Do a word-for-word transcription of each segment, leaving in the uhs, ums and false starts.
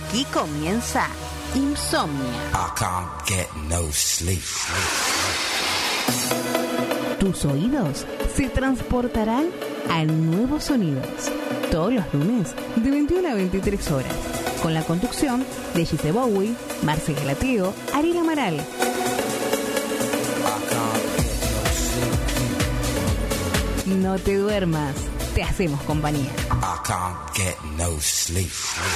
Aquí comienza Insomnia. I can't get no sleep. Tus oídos se transportarán a nuevos sonidos. Todos los lunes de veintiuna a veintitrés horas. Con la conducción de Gise Bowie, Marce Galateo, Ariel Amaral. No te duermas, te hacemos compañía. I can't get no sleep.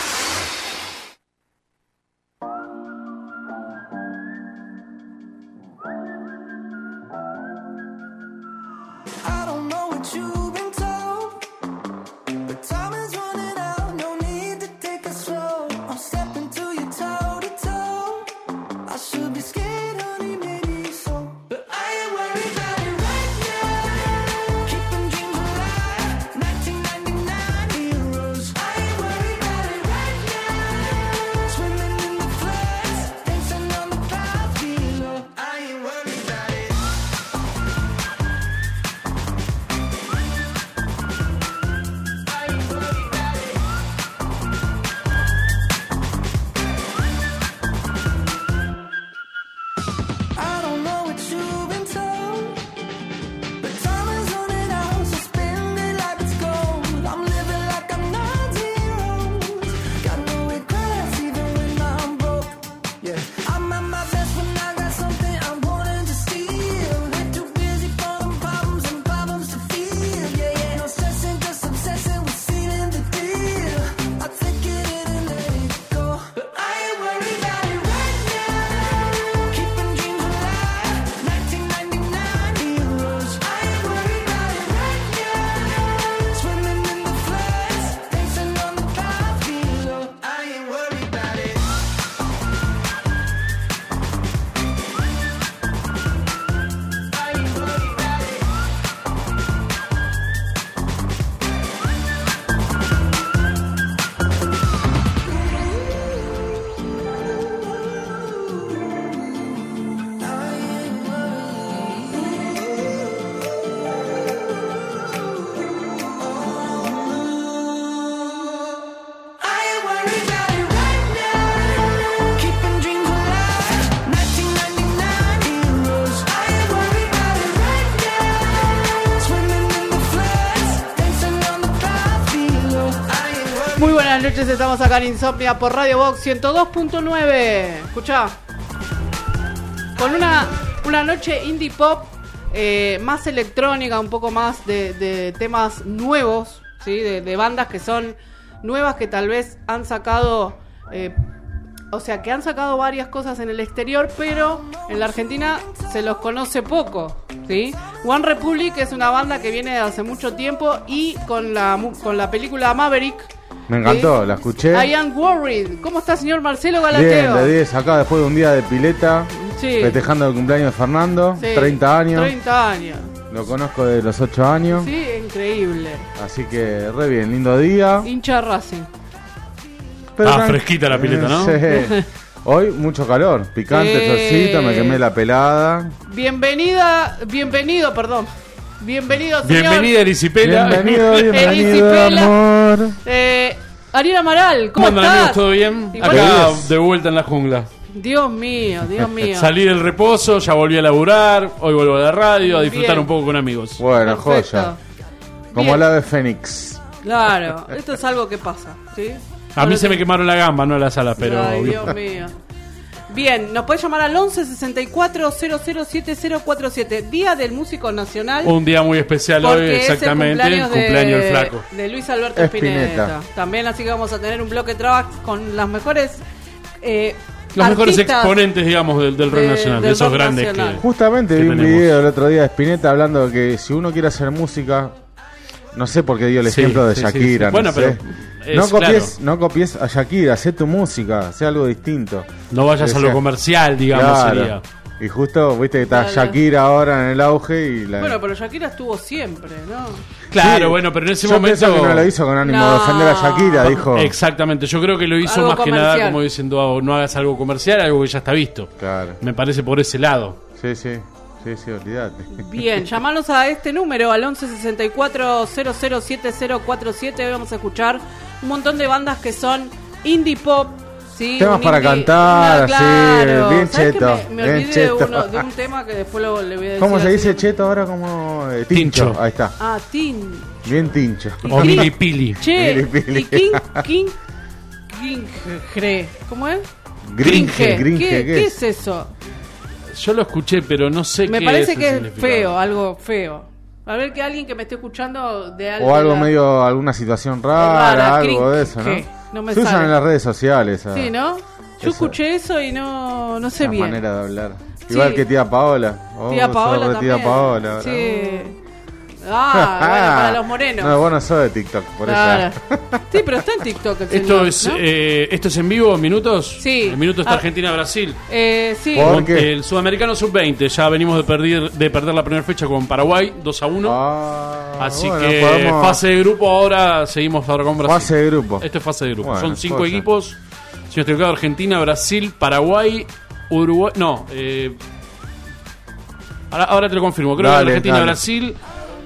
Buenas noches, estamos acá en Insomnia por Radio Box ciento dos punto nueve. Escuchá, con una, una noche indie pop eh, más electrónica, un poco más de, de temas nuevos, ¿sí? de, de bandas que son nuevas, que tal vez han sacado, eh, o sea, que han sacado varias cosas en el exterior, pero en la Argentina se los conoce poco, ¿sí? One Republic es una banda que viene de hace mucho tiempo y con la, con la película Maverick. Me encantó, ¿sí? La escuché. I Am Worried. ¿Cómo está, señor Marcelo Galateo? Bien, de diez acá después de un día de pileta, sí. Festejando el cumpleaños de Fernando, sí. treinta años. treinta años. Lo conozco de los ocho años. Sí, increíble. Así que re bien, lindo día. Hincha Racing. Pero ah, tan... fresquita la pileta, ¿no? Sí. Hoy mucho calor, picante, eh... solcito, me quemé la pelada. Bienvenida, bienvenido, perdón. Bienvenido, señor. Bienvenida, Erisipela. Bienvenido, bienvenido, amor. Eh, Ariel Amaral, ¿cómo estás? estás? Amigos, ¿todo bien? Igual acá es. De vuelta en la jungla. Dios mío, Dios mío. Salí del reposo, ya volví a laburar, hoy vuelvo a la radio, a disfrutar bien. Un poco con amigos. Bueno, perfecto. Joya. Como bien. La de Fénix. Claro, esto es algo que pasa, ¿sí? A Con mí se que... me quemaron la gamba, no las alas, pero... Ay, Dios mío. Bien, nos puedes llamar al once sesenta y cuatro cero cero siete cero cuatro siete. Día del Músico Nacional. Un día muy especial hoy, exactamente. Es el cumpleaños, cumpleaños de, del flaco. De Luis Alberto Spinetta. Spinetta. También, así que vamos a tener un bloque track con las mejores... Eh, Los mejores exponentes, digamos, del, del rock de, nacional, de esos grandes nacional. que Justamente que vi un tenemos. video el otro día de Spinetta hablando de que si uno quiere hacer música... No sé por qué dio el sí, ejemplo de sí, Shakira. Sí, sí. No bueno, sé. pero es, no, copies, claro. no copies a Shakira, haz tu música, haz algo distinto. No vayas o sea, a lo comercial, digamos, claro. sería. Y justo, viste que está claro. Shakira ahora en el auge y la... Bueno, pero Shakira estuvo siempre, ¿no? Claro, sí. bueno, pero en ese yo momento... Yo que no lo hizo con ánimo no. de ofender a Shakira, dijo... Exactamente, yo creo que lo hizo algo más comercial. que nada como diciendo, no hagas algo comercial, algo que ya está visto. Claro. Me parece por ese lado. Sí, sí. Sí, sí, olvídate. Bien, llamanos a este número, al once sesenta y cuatro cero cero siete cero cuatro siete. Hoy vamos a escuchar un montón de bandas que son indie pop, Sí, temas para indie, cantar, una, claro. Así, bien cheto. Me, me olvidé bien cheto. De, uno, de un tema que después lo, le voy a decir. ¿Cómo se dice así? cheto ahora? Como eh, tincho. tincho. Ahí está. Ah, tin. Bien tincho. O mili pili. Che, mili pili. Y king, king, gringre. ¿Cómo es? Gringe. Gringe. ¿Qué, ¿Qué, ¿Qué es eso? Yo lo escuché, pero no sé me qué parece es que es feo, algo feo. A ver que alguien que me esté escuchando de algo. O algo la... medio, alguna situación rara, rara algo crin, de eso, ¿no? no me Se sale. usan en las redes sociales. Sí, ¿no? Yo esa, escuché eso y no, no sé bien. manera de hablar. Sí. Igual que tía Paola. Oh, tía Paola también. Tía Paola. Sí. Ah, bueno, para los morenos. No, vos no sos de TikTok, por claro. eso. Sí, pero está en TikTok el esto señor, es, ¿no? eh, ¿Esto es en vivo, minutos? Sí. En minutos está ah, Argentina-Brasil. Eh, sí. ¿Por qué? El sudamericano sub veinte. Ya venimos de perder, de perder la primera fecha con Paraguay, dos a uno. Ah, Así bueno, que podemos... fase de grupo ahora, seguimos ahora con Brasil. Fase de grupo. Esto es fase de grupo. Bueno, son cinco cosa. equipos. Si no estoy equivocado, Argentina, Brasil, Paraguay, Uruguay... No, eh... Ahora, ahora te lo confirmo. Creo dale, que Argentina, dale. Brasil...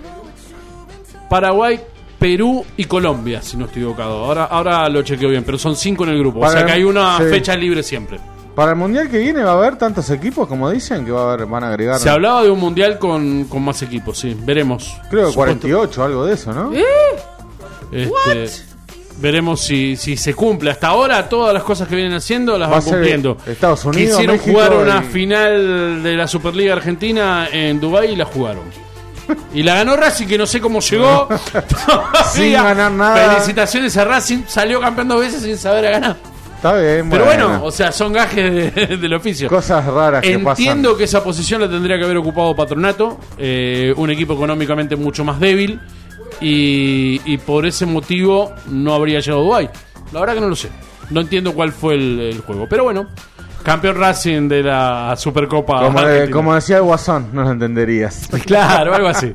Paraguay, Perú y Colombia, si no estoy equivocado. Ahora, ahora lo chequeo bien, pero son cinco en el grupo. Para o sea que hay una sí. fecha libre siempre. Para el mundial que viene va a haber tantos equipos como dicen que va a haber, van a agregar. Se ¿no? hablaba de un mundial con, con más equipos, sí. Veremos. Creo que Supuesto. cuarenta y ocho, algo de eso, ¿no? ¿Eh? Este, veremos si, si se cumple. Hasta ahora todas las cosas que vienen haciendo las va van cumpliendo. Estados Unidos, Quisieron México jugar una y... final de la Superliga Argentina en Dubái y la jugaron. Y la ganó Racing, que no sé cómo llegó. Sin ganar nada. Felicitaciones a Racing, salió campeón dos veces sin saber a ganar. Está bien, Pero bueno, bueno, o sea, son gajes de, del oficio. Cosas raras que pasan. Entiendo que esa posición la tendría que haber ocupado Patronato, eh, un equipo económicamente mucho más débil, y, y por ese motivo no habría llegado a Dubái. La verdad que no lo sé. No entiendo cuál fue el, el juego. Pero bueno, campeón Racing de la Supercopa como, Argentina. de, como decía el Guasón, no lo entenderías. Claro, algo así.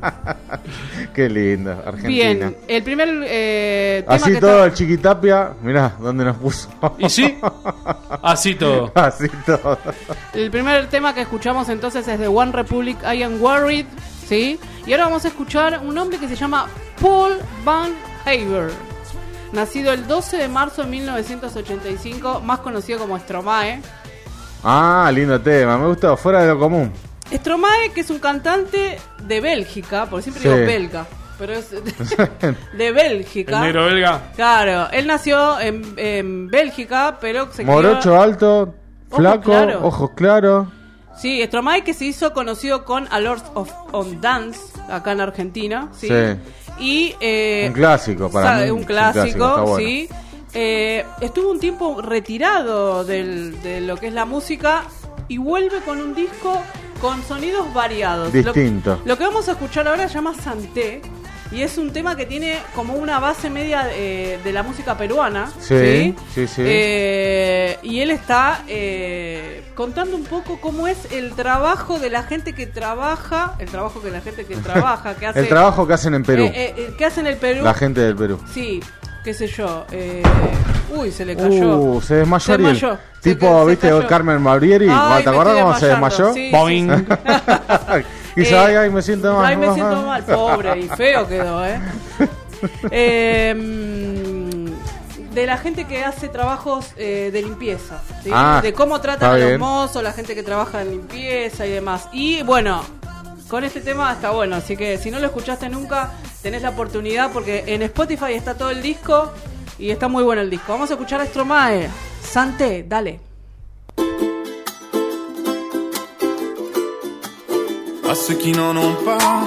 Qué lindo, Argentina. Bien, el primer eh, tema así que todo está... el Chiquitapia, mirá dónde nos puso. ¿Y sí? Así todo. Así todo. El primer tema que escuchamos entonces es de One Republic, I Am Worried, ¿sí? Y ahora vamos a escuchar un hombre que se llama Paul Van Haver. Nacido el doce de marzo de mil novecientos ochenta y cinco, más conocido como Stromae. Ah, lindo tema, me gustó, fuera de lo común. Stromae, que es un cantante de Bélgica, porque siempre sí. digo belga, pero es de, de Bélgica. ¿El negro belga? Claro, él nació en, en Bélgica, pero se Morocho crió... alto, flaco, ojos claros. Ojos claros. Sí, Stromae, que se hizo conocido con A Lord of on Dance, acá en Argentina, ¿sí? Sí. Y, eh, un clásico para sabe, mí. Un clásico, un clásico bueno. sí. Eh, estuvo un tiempo retirado del, de lo que es la música y vuelve con un disco con sonidos variados. Distinto. Lo, lo que vamos a escuchar ahora se llama Santé y es un tema que tiene como una base media eh, de la música peruana. Sí, sí, sí. sí. Eh, y él está eh, contando un poco cómo es el trabajo de la gente que trabaja, el trabajo que la gente que trabaja, que hace... el trabajo que hacen en Perú. Eh, eh, eh, que hacen en el Perú. La gente del Perú. Sí. Qué sé yo, eh... uy, se le cayó. Uh, se desmayó se Ariel. desmayó. Tipo, se ¿viste? cayó. Carmen Barbieri. Ay, ¿te acuerdas cómo se desmayó? Sí, Boing. sí, sí. Y dice, eh, ay, ay, me siento mal. Ay, me siento mal, pobre, y feo quedó, ¿eh? eh de la gente que hace trabajos eh, de limpieza, ¿sí? Ah, de cómo tratan a bien. los mozos, la gente que trabaja en limpieza y demás. Y bueno, con este tema está bueno, así que si no lo escuchaste nunca, tenés la oportunidad porque en Spotify está todo el disco y está muy bueno el disco. Vamos a escuchar a Stromae. Santé, dale. À ceux qui n'en ont pas,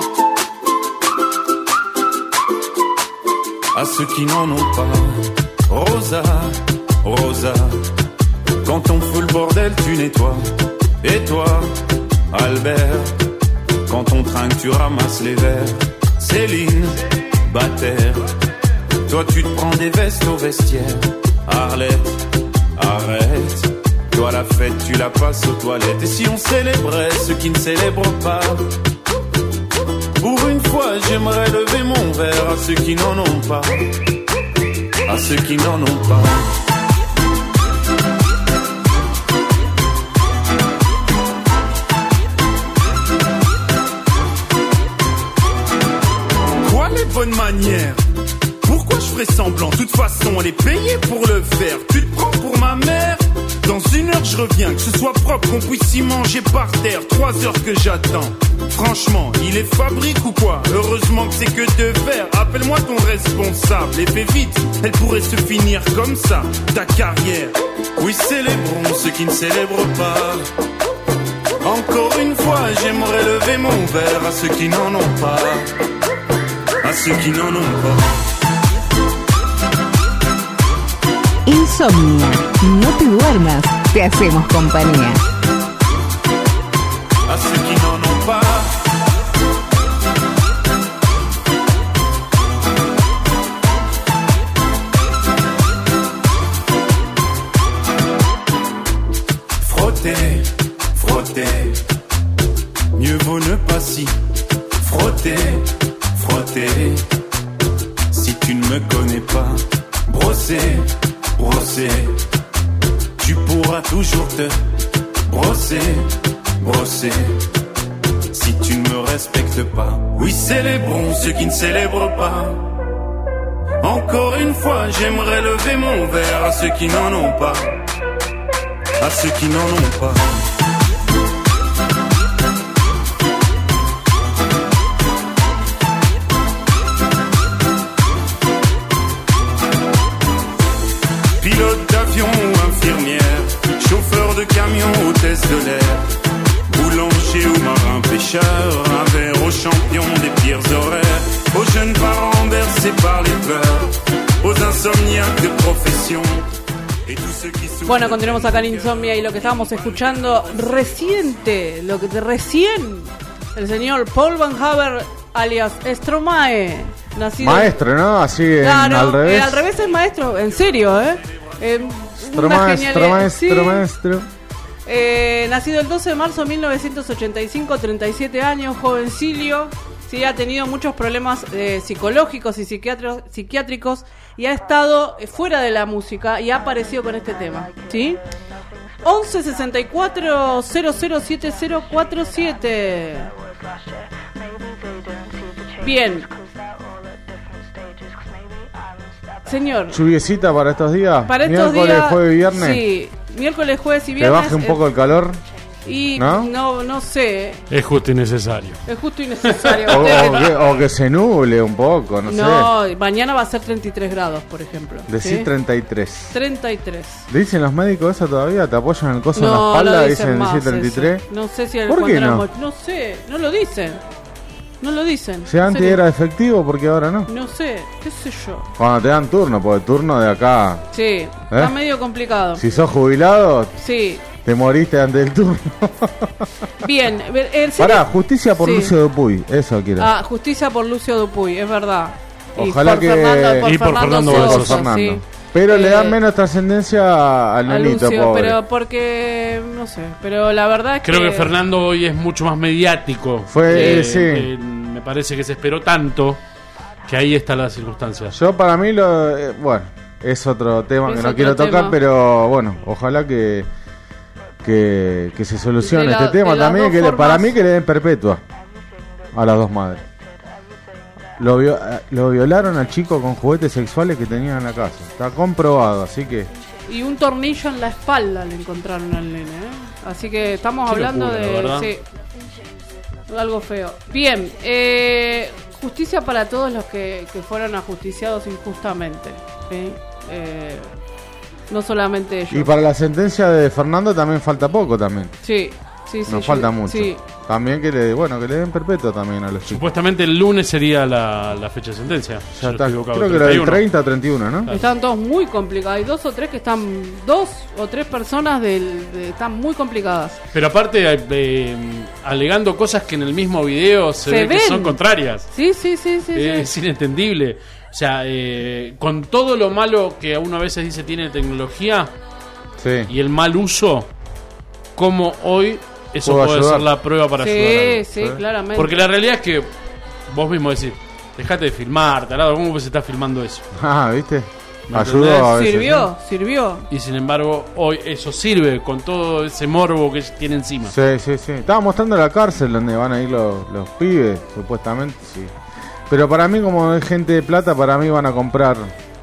à ceux qui n'en ont pas, Rosa, Rosa, quand on fout le bordel tu nettoies. Et toi, Albert, quand on trinque tu ramasses les verres. Céline, Bataire, toi tu te prends des vestes au vestiaire. Arlette, arrête, toi la fête tu la passes aux toilettes. Et si on célébrait ceux qui ne célèbrent pas, pour une fois j'aimerais lever mon verre à ceux qui n'en ont pas, à ceux qui n'en ont pas. Quoi les bonnes manières? Pourquoi je vraisemblants. De toute façon, elle est payée pour le faire. Tu te prends pour ma mère? Dans une heure, je reviens, que ce soit propre, qu'on puisse y manger par terre. Trois heures que j'attends. Franchement, il est fabrique ou quoi? Heureusement que c'est que de verre. Appelle-moi ton responsable et fais vite. Elle pourrait se finir comme ça, ta carrière. Oui, célébrons ceux qui ne célèbrent pas. Encore une fois, j'aimerais lever mon verre à ceux qui n'en ont pas. À ceux qui n'en ont pas. Insomnia, no te duermas, te hacemos compañía. À ceux qui n'en ont pas. Frotter, frotter, mieux vaut ne pas si frotter, frotter. Si tu ne me connais pas, brosser, brosser, tu pourras toujours te brosser, brosser. Si tu ne me respectes pas, oui, célébrons ceux qui ne célèbrent pas. Encore une fois, j'aimerais lever mon verre à ceux qui n'en ont pas. À ceux qui n'en ont pas. Pilote d'avion ou infirmière, chauffeur de camion, hôtesse de l'air, boulanger ou marin pêcheur, un verre aux champions des pires horaires, aux jeunes parents bercés par les peurs, aux insomniaques de profession. Bueno, continuamos acá en Insomnia y lo que estábamos escuchando reciente, lo que recién el señor Paul Van Haver alias Stromae, nacido maestro, ¿no? Así claro, en, al revés. Eh, al revés es maestro, en serio, ¿eh? eh Stromaestro, maestro, sí. maestro. Eh, nacido el doce de marzo de mil novecientos ochenta y cinco, treinta y siete años, jovencilio. Sí, ha tenido muchos problemas eh, psicológicos y psiquiatro- psiquiátricos y ha estado fuera de la música y ha aparecido con este tema, ¿sí? once sesenta y cuatro cero cero siete cero cuatro siete. Bien. Señor. ¿Lluviecita para estos días? Para estos miércoles, días, jueves y viernes. Sí, miércoles, jueves y Que viernes. baje un poco el calor. Y ¿no? no, no sé. Es justo y necesario. Es justo y necesario. o, o, que, o que se nuble un poco, no, no sé. No, mañana va a ser treinta y tres grados, por ejemplo. Decís ¿sí? treinta y tres. treinta y tres. ¿Dicen los médicos eso todavía? ¿Te apoyan el coso no, en la espalda? No Dicen, más decir treinta y tres. eso. No sé si el ¿Por qué no? éramos, no sé, no lo dicen. No lo dicen. Si antes era efectivo, ¿por qué ahora no? No sé, qué sé yo. Cuando te dan turno, porque turno de acá. Sí, ¿eh? Está medio complicado. Si sos jubilado, sí. Te moriste antes del turno. Bien, el Pará, justicia por sí. Lucio Dupuy, eso quiero. Ah, justicia por Lucio Dupuy, es verdad. Ojalá y por que Fernando, por y por Fernando, Fernando Sosa, por Fernando. sí. Pero eh, le dan menos trascendencia al a nenito, Lucio, pobre. pero porque no sé, pero la verdad es Creo que que Fernando hoy es mucho más mediático. Fue, Eh, sí. eh, me parece que se esperó tanto que ahí está la circunstancia. Yo para mí lo eh, bueno, es otro tema Es que no otro quiero tocar, tema. pero bueno, ojalá que que, que se solucione De la- este tema de las también, dos que le- formas. para mí que le den perpetua a las dos madres. Lo, vio- eh, lo violaron al chico con juguetes sexuales que tenían en la casa. Está comprobado, así que y un tornillo en la espalda le encontraron al nene, ¿eh? Así que estamos Qué hablando locura, de ¿verdad? sí, algo feo. Bien, eh, justicia para todos los que, que fueron ajusticiados injustamente, ¿sí? Eh, no solamente ellos. y para la sentencia de Fernando también falta poco también. Sí, sí, sí. Nos yo- falta mucho. Sí. También que le bueno, que le den perpetua también a los chicos. Supuestamente el lunes sería la, la fecha de sentencia. Si Ya no está, estoy equivocado, creo que era del treinta y uno. treinta a treinta y uno, ¿no? Están todos muy complicados. Hay dos o tres que están, dos o tres personas del, de- están muy complicadas. Pero aparte, eh, alegando cosas que en el mismo video se, Se ve que ven. son contrarias. Sí, sí, sí, sí. Es sí. inentendible. O sea, eh, con todo lo malo que uno a veces dice tiene tecnología Sí. y el mal uso, como hoy eso Puedo puede ayudar. ser la prueba para ayudar a Sí, alguien. sí, claramente. Porque la realidad es que vos mismo decís, dejate de filmar, tarado, ¿cómo vos estás filmando eso? Ah, ¿viste? ¿Me Ayudó entendés? a veces. Sirvió, sirvió. Y sin embargo, hoy eso sirve con todo ese morbo que tiene encima. Sí, sí, sí. Estaba mostrando la cárcel donde van a ir los, los pibes, supuestamente, sí. Pero para mí, como es gente de plata, para mí van a comprar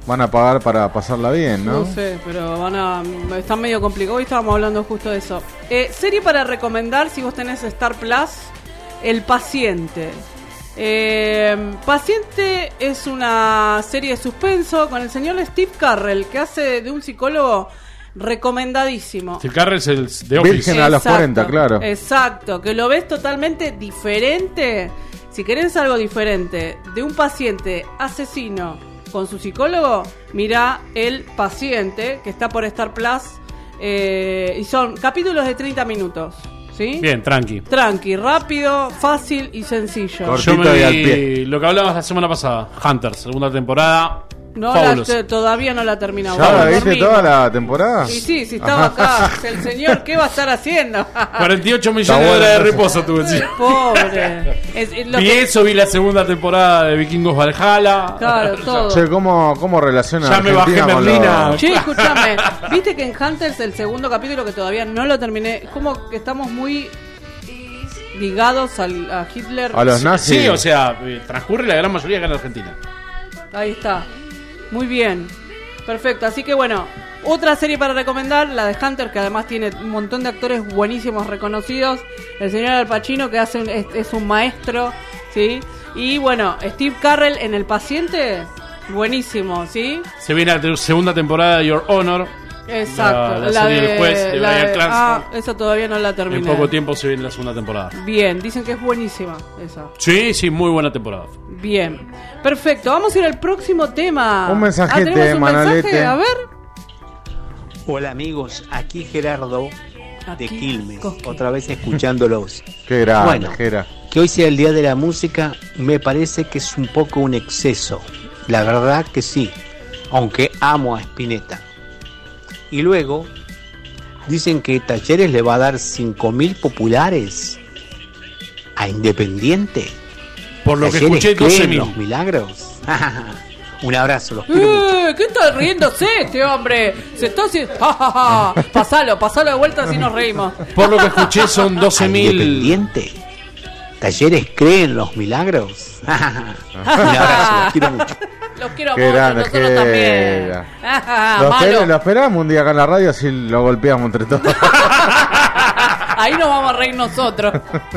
van a pagar para pasarla bien, ¿no? No sé, pero van a... Está medio complicado. Hoy estábamos hablando justo de eso. Eh, serie para recomendar si vos tenés Star Plus, El Paciente. Eh, Paciente es una serie de suspenso con el señor Steve Carell, que hace de un psicólogo recomendadísimo. Steve Carell es el de Office. Virgen a los cuarenta, claro. Exacto, que lo ves totalmente diferente. Si querés algo diferente de un paciente asesino con su psicólogo, mirá El Paciente, que está por Star Plus, eh, y son capítulos de treinta minutos. ¿Sí? Bien, tranqui. Tranqui, rápido, fácil y sencillo. Cortito Yo me y al vi pie. lo que hablabas la semana pasada, Hunter, segunda temporada. No la, fabuloso. te- todavía no la terminamos. ¿Ya la viste Dormimos. toda la temporada? Y sí, si estaba acá, el señor, ¿qué va a estar haciendo? cuarenta y ocho millones Está de bueno, horas de entonces. reposo tuve encima. Pobre. Es- es lo Vi que- eso, vi la segunda temporada de Vikingos Valhalla. Claro, todo. Che, ¿cómo, cómo relaciona Ya me bajé Argentina con Merlina. los- Che, escúchame, viste que en Hunters el segundo capítulo, que todavía no lo terminé, es como que estamos muy ligados al, a Hitler. a los nazis? Sí, o sea, eh, transcurre la gran mayoría acá en Argentina. Ahí está. Muy bien. Perfecto. Así que bueno, otra serie para recomendar, la de Hunter, que además tiene un montón de actores buenísimos reconocidos. El señor Al Pacino, que hace un- es, es un maestro, ¿sí? Y bueno, Steve Carell en El Paciente, buenísimo, ¿sí? Se viene la te- segunda temporada de Your Honor. Exacto. La- la serie del juez de la Bryan Cranston. Ah, esa todavía no la En terminé. poco tiempo se viene la segunda temporada. Bien, dicen que es buenísima esa. Sí, sí, muy buena temporada. Bien. Perfecto, vamos a ir al próximo tema. Un mensajete, Ah, ¿tenemos un Manolete. mensaje? A ver. Hola amigos, aquí Gerardo de Aquí, Quilmes, Cosqui. otra vez escuchándolos. Qué grande, Bueno, Jera. que hoy sea el Día de la Música me parece que es un poco un exceso. La verdad que sí, aunque amo a Spinetta. Y luego dicen que Talleres le va a dar cinco mil populares a Independiente. Por lo que ¿Talleres escuché, cree doce en mil. los milagros? Un abrazo, los quiero mucho. Eh, ¿Qué está riéndose este hombre? Se está haciendo... Ja, ja, ja. Pasalo, pasalo de vuelta así nos reímos. Por lo que escuché, son doce ¿A mil. Independiente? ¿Talleres creen los milagros? Un abrazo, los quiero mucho. Los quiero Qué mucho, grande, nosotros qué también. gra- Ah, Lo, malo. esper- lo esperamos un día acá en la radio, así lo golpeamos entre todos. Ahí nos vamos a reír nosotros.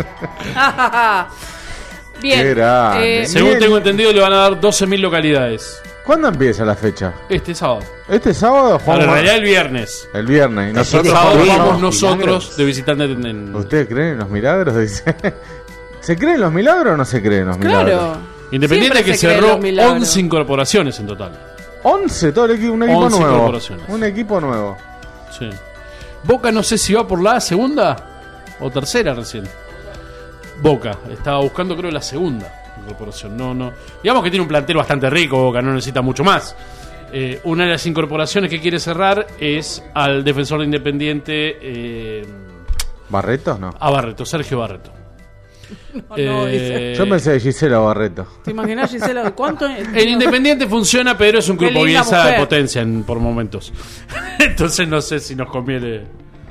Bien. Qué grande. eh, Según Bien. tengo entendido, le van a dar doce mil localidades. ¿Cuándo empieza la fecha? Este sábado. ¿Este sábado? Ahora, Jugamos en realidad el viernes. el viernes. Y El nosotros sábado creen vamos los nosotros milagros? de visitante en, en- ¿Ustedes creen en los milagros? Dice. ¿Se creen los milagros o no se creen los milagros? Claro. Independiente, Siempre que se creen cerró los milagros. once incorporaciones en total. once, todo el equipo, un equipo once nuevo. incorporaciones. Un equipo nuevo. Sí. Boca no sé si va por la segunda o tercera recién. Boca estaba buscando, creo, la segunda incorporación. No, no. Digamos que tiene un plantel bastante rico. Boca no necesita mucho más. Eh, una de las incorporaciones que quiere cerrar es al defensor de Independiente, eh, ¿Barretos? No. a Barreto, Sergio Barreto. No, no, dice. Yo pensé de Gisela Barreto. ¿Te imaginas, Gisela? ¿Cuánto? El Independiente funciona, pero es un Qué grupo linda Bielsa de mujer. potencia en- por momentos. Entonces no sé si nos conviene.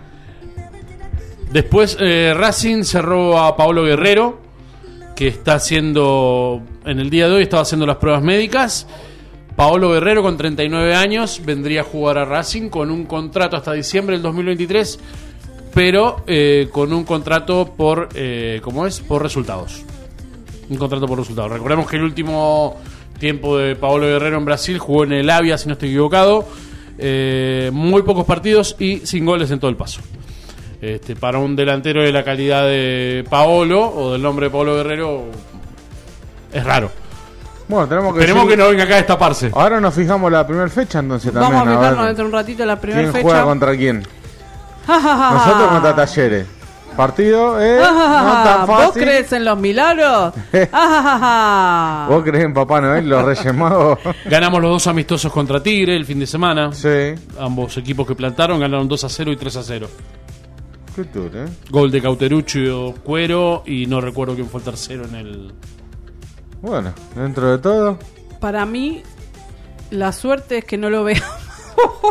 Después eh, Racing cerró a Paolo Guerrero, que está haciendo, en el día de hoy estaba haciendo las pruebas médicas. Paolo Guerrero, con treinta y nueve años, vendría a jugar a Racing con un contrato hasta diciembre del dos mil veintitrés, pero eh, con un contrato por, eh, ¿cómo es? Por resultados. Un contrato por resultados. Recordemos que el último tiempo de Paolo Guerrero en Brasil jugó en el Avia, si no estoy equivocado. Eh, muy pocos partidos y sin goles en todo el paso. Este, para un delantero de la calidad de Paolo o del nombre de Paolo Guerrero, es raro. Bueno, tenemos que Esperemos decir- que no venga acá a destaparse. Ahora nos fijamos la primera fecha, entonces también. Vamos a ver fijarnos dentro de un ratito en la primera ¿Quién fecha. juega contra quién? Ja, ja, ja, Nosotros ja. contra Talleres. Partido, eh, Ja, ja, ja, no ja. tan ¿Vos fácil. crees en los milagros? Ja, ja, ja, ja. ¿Vos crees en Papá Noel, los Reyes Magos? Ganamos los dos amistosos contra Tigre el fin de semana. Sí. Ambos equipos que plantaron ganaron dos a cero y tres a cero. Qué tour, eh. Gol de Cauteruccio, Cuero, y no recuerdo quién fue el tercero en el... Bueno, dentro de todo. Para mí, la suerte es que no lo veamos.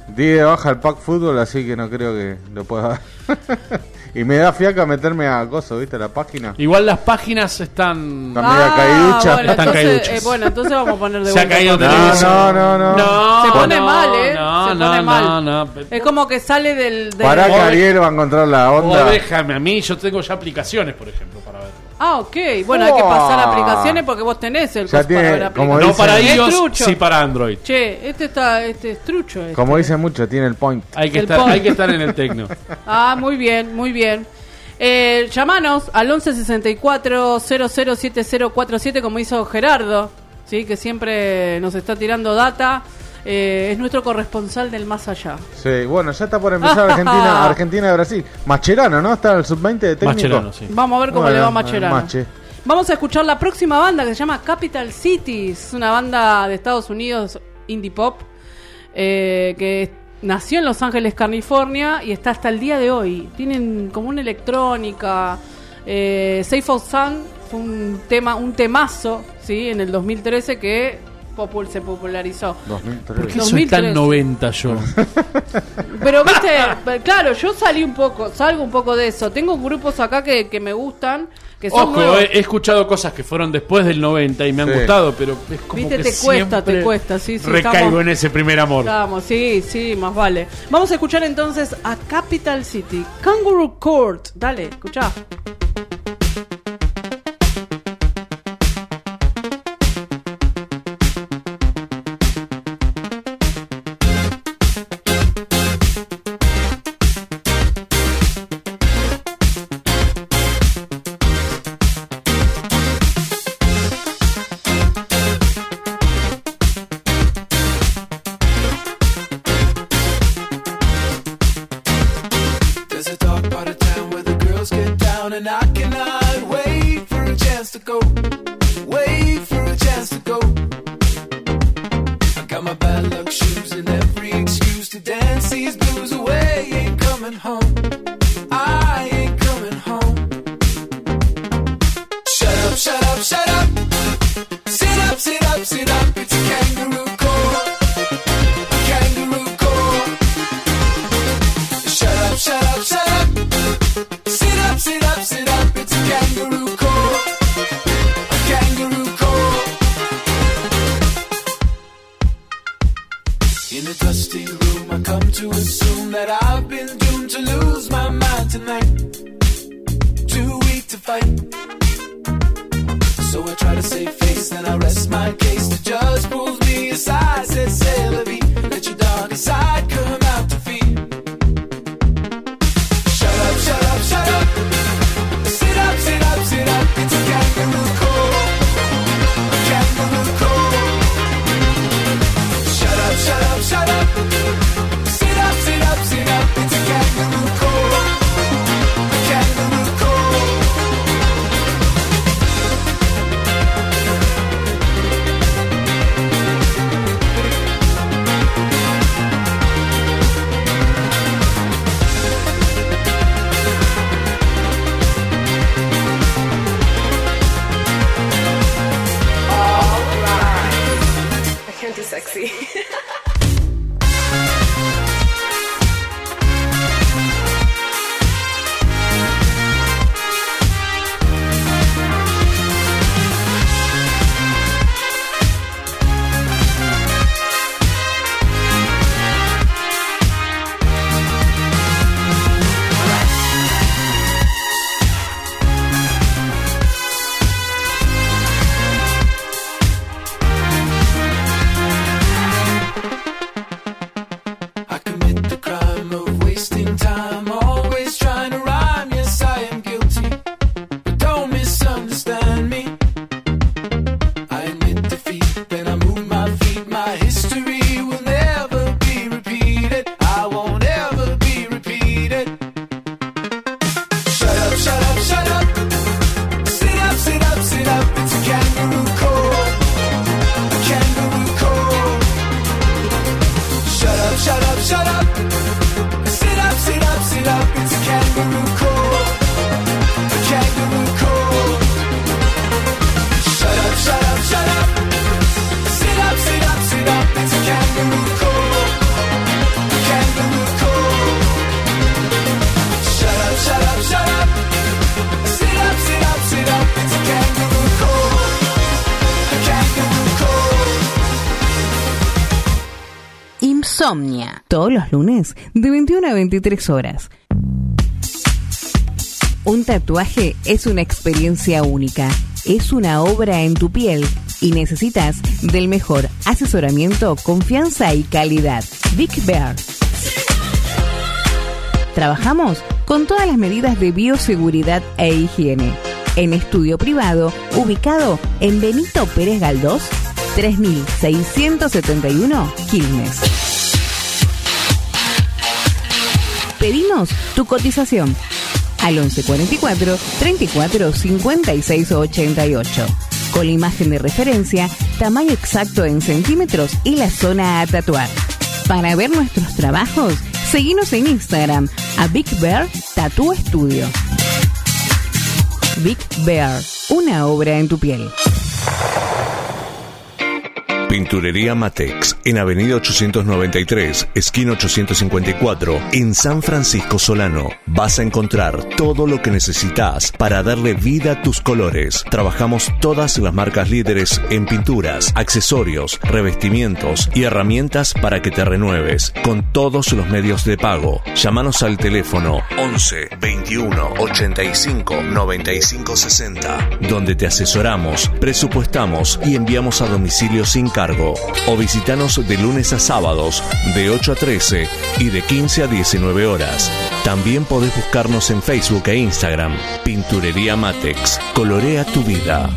Di de baja el pack fútbol, así que no creo que lo pueda dar. Y me da fiaca meterme a coso, ¿viste? La página. Igual las páginas están... Está media caiducha. Bueno, Están entonces, caiduchas. eh, bueno, entonces vamos a poner de Se ha vuelta. caído todo. televisión. No, no, no, no. No, Se pone no, mal, ¿eh? No, Se no, pone no, mal. no. Es como que sale del... del- Pará que Vos- Ariel va a encontrar la Vos onda. déjame a mí, yo tengo ya aplicaciones, por ejemplo, para ver. Ah, ok. Bueno, hay que pasar Uah. aplicaciones porque vos tenés el Ya coso tiene, para ver como aplicaciones. No para Es iOS, trucho. sí para Android. Che, este está, este es trucho. Este. Como dice mucho, tiene el point. Hay que, El estar, pon. hay que estar en el tecno. Ah, muy bien, muy bien. Eh, llamanos al once sesenta y cuatro cero cero siete cero cuatro siete como hizo Gerardo, ¿sí? Que siempre nos está tirando data. Eh, es nuestro corresponsal del más allá. Sí, bueno, ya está por empezar Argentina, Argentina y Brasil. Mascherano, ¿no? Está el sub veinte de técnico. Mascherano, sí. Vamos a ver cómo Bueno, le va a el Mascherano. Mache. Vamos a escuchar la próxima banda que se llama Capital Cities. Es una banda de Estados Unidos, indie pop, eh, que nació en Los Ángeles, California, y está hasta el día de hoy. Tienen como una electrónica. Eh, Safe of Sun fue un tema, un temazo, ¿sí? En el dos mil trece que popul- se popularizó. dos mil tres. ¿Por qué soy dos mil trece. tan noventa yo? Pero viste, claro, yo salí un poco, salgo un poco de eso. Tengo grupos acá que, que me gustan, que son Ojo, nuevos. he, he escuchado cosas que fueron después del noventa y me han Sí. gustado, pero es como Viste, que te cuesta, siempre te cuesta, sí, sí, recaigo estamos- en ese primer amor. Vamos, sí, sí, más vale. Vamos a escuchar entonces a Capital City, Kangaroo Court. Dale, escuchá. There's a dark part of town where the girls get down, and I cannot wait for a chance to go. Wait for a chance to go. I got my bad luck shoes and every excuse to dance these blues away. Ain't coming home. I ain't coming home. Shut up, shut up, shut up. Sit up, sit up, sit up. It's a kangaroo court. A kangaroo court. Shut up, shut up, shut up. Sit up, sit up, sit up. It's a kangaroo court. A kangaroo court. In a dusty room, I come to assume that I've been doomed to lose my mind tonight. Too weak to fight. So I try to save face, then I rest my case. The judge pulls me aside, says, "C'est la vie. Let your dark side come out to feed." Shut up, shut up, shut up. Sit up, sit up, sit up. It's a kangaroo court. A kangaroo court. Shut up, shut up, shut up. Sit up, sit up, sit up. It's a kangaroo court. A kangaroo court. Gente sexy. Insomnia. Todos los lunes de veintiuna a veintitrés horas. Un tatuaje es una experiencia única. Es una obra en tu piel y necesitas del mejor asesoramiento, confianza y calidad. Big Bear. Trabajamos con todas las medidas de bioseguridad e higiene. En estudio privado, ubicado en Benito Pérez Galdós, tres mil seiscientos setenta y uno, Quilmes. Pedinos tu cotización al once cuarenta y cuatro, treinta y cuatro, cincuenta y seis ochenta y ocho. Con la imagen de referencia, tamaño exacto en centímetros y la zona a tatuar. Para ver nuestros trabajos, seguinos en Instagram a Big Bear Tattoo Studio. Big Bear, una obra en tu piel. Pinturería Matex, en Avenida ochocientos noventa y tres, esquina ochocientos cincuenta y cuatro, en San Francisco Solano. Vas a encontrar todo lo que necesitas para darle vida a tus colores. Trabajamos todas las marcas líderes en pinturas, accesorios, revestimientos y herramientas para que te renueves, con todos los medios de pago. Llámanos al teléfono once, veintiuno, ochenta y cinco, noventa y cinco sesenta, donde te asesoramos, presupuestamos y enviamos a domicilio sin cargo. O visitanos de lunes a sábados de ocho a trece y de quince a diecinueve horas. También podés buscarnos en Facebook e Instagram. Pinturería Matex. Colorea tu vida.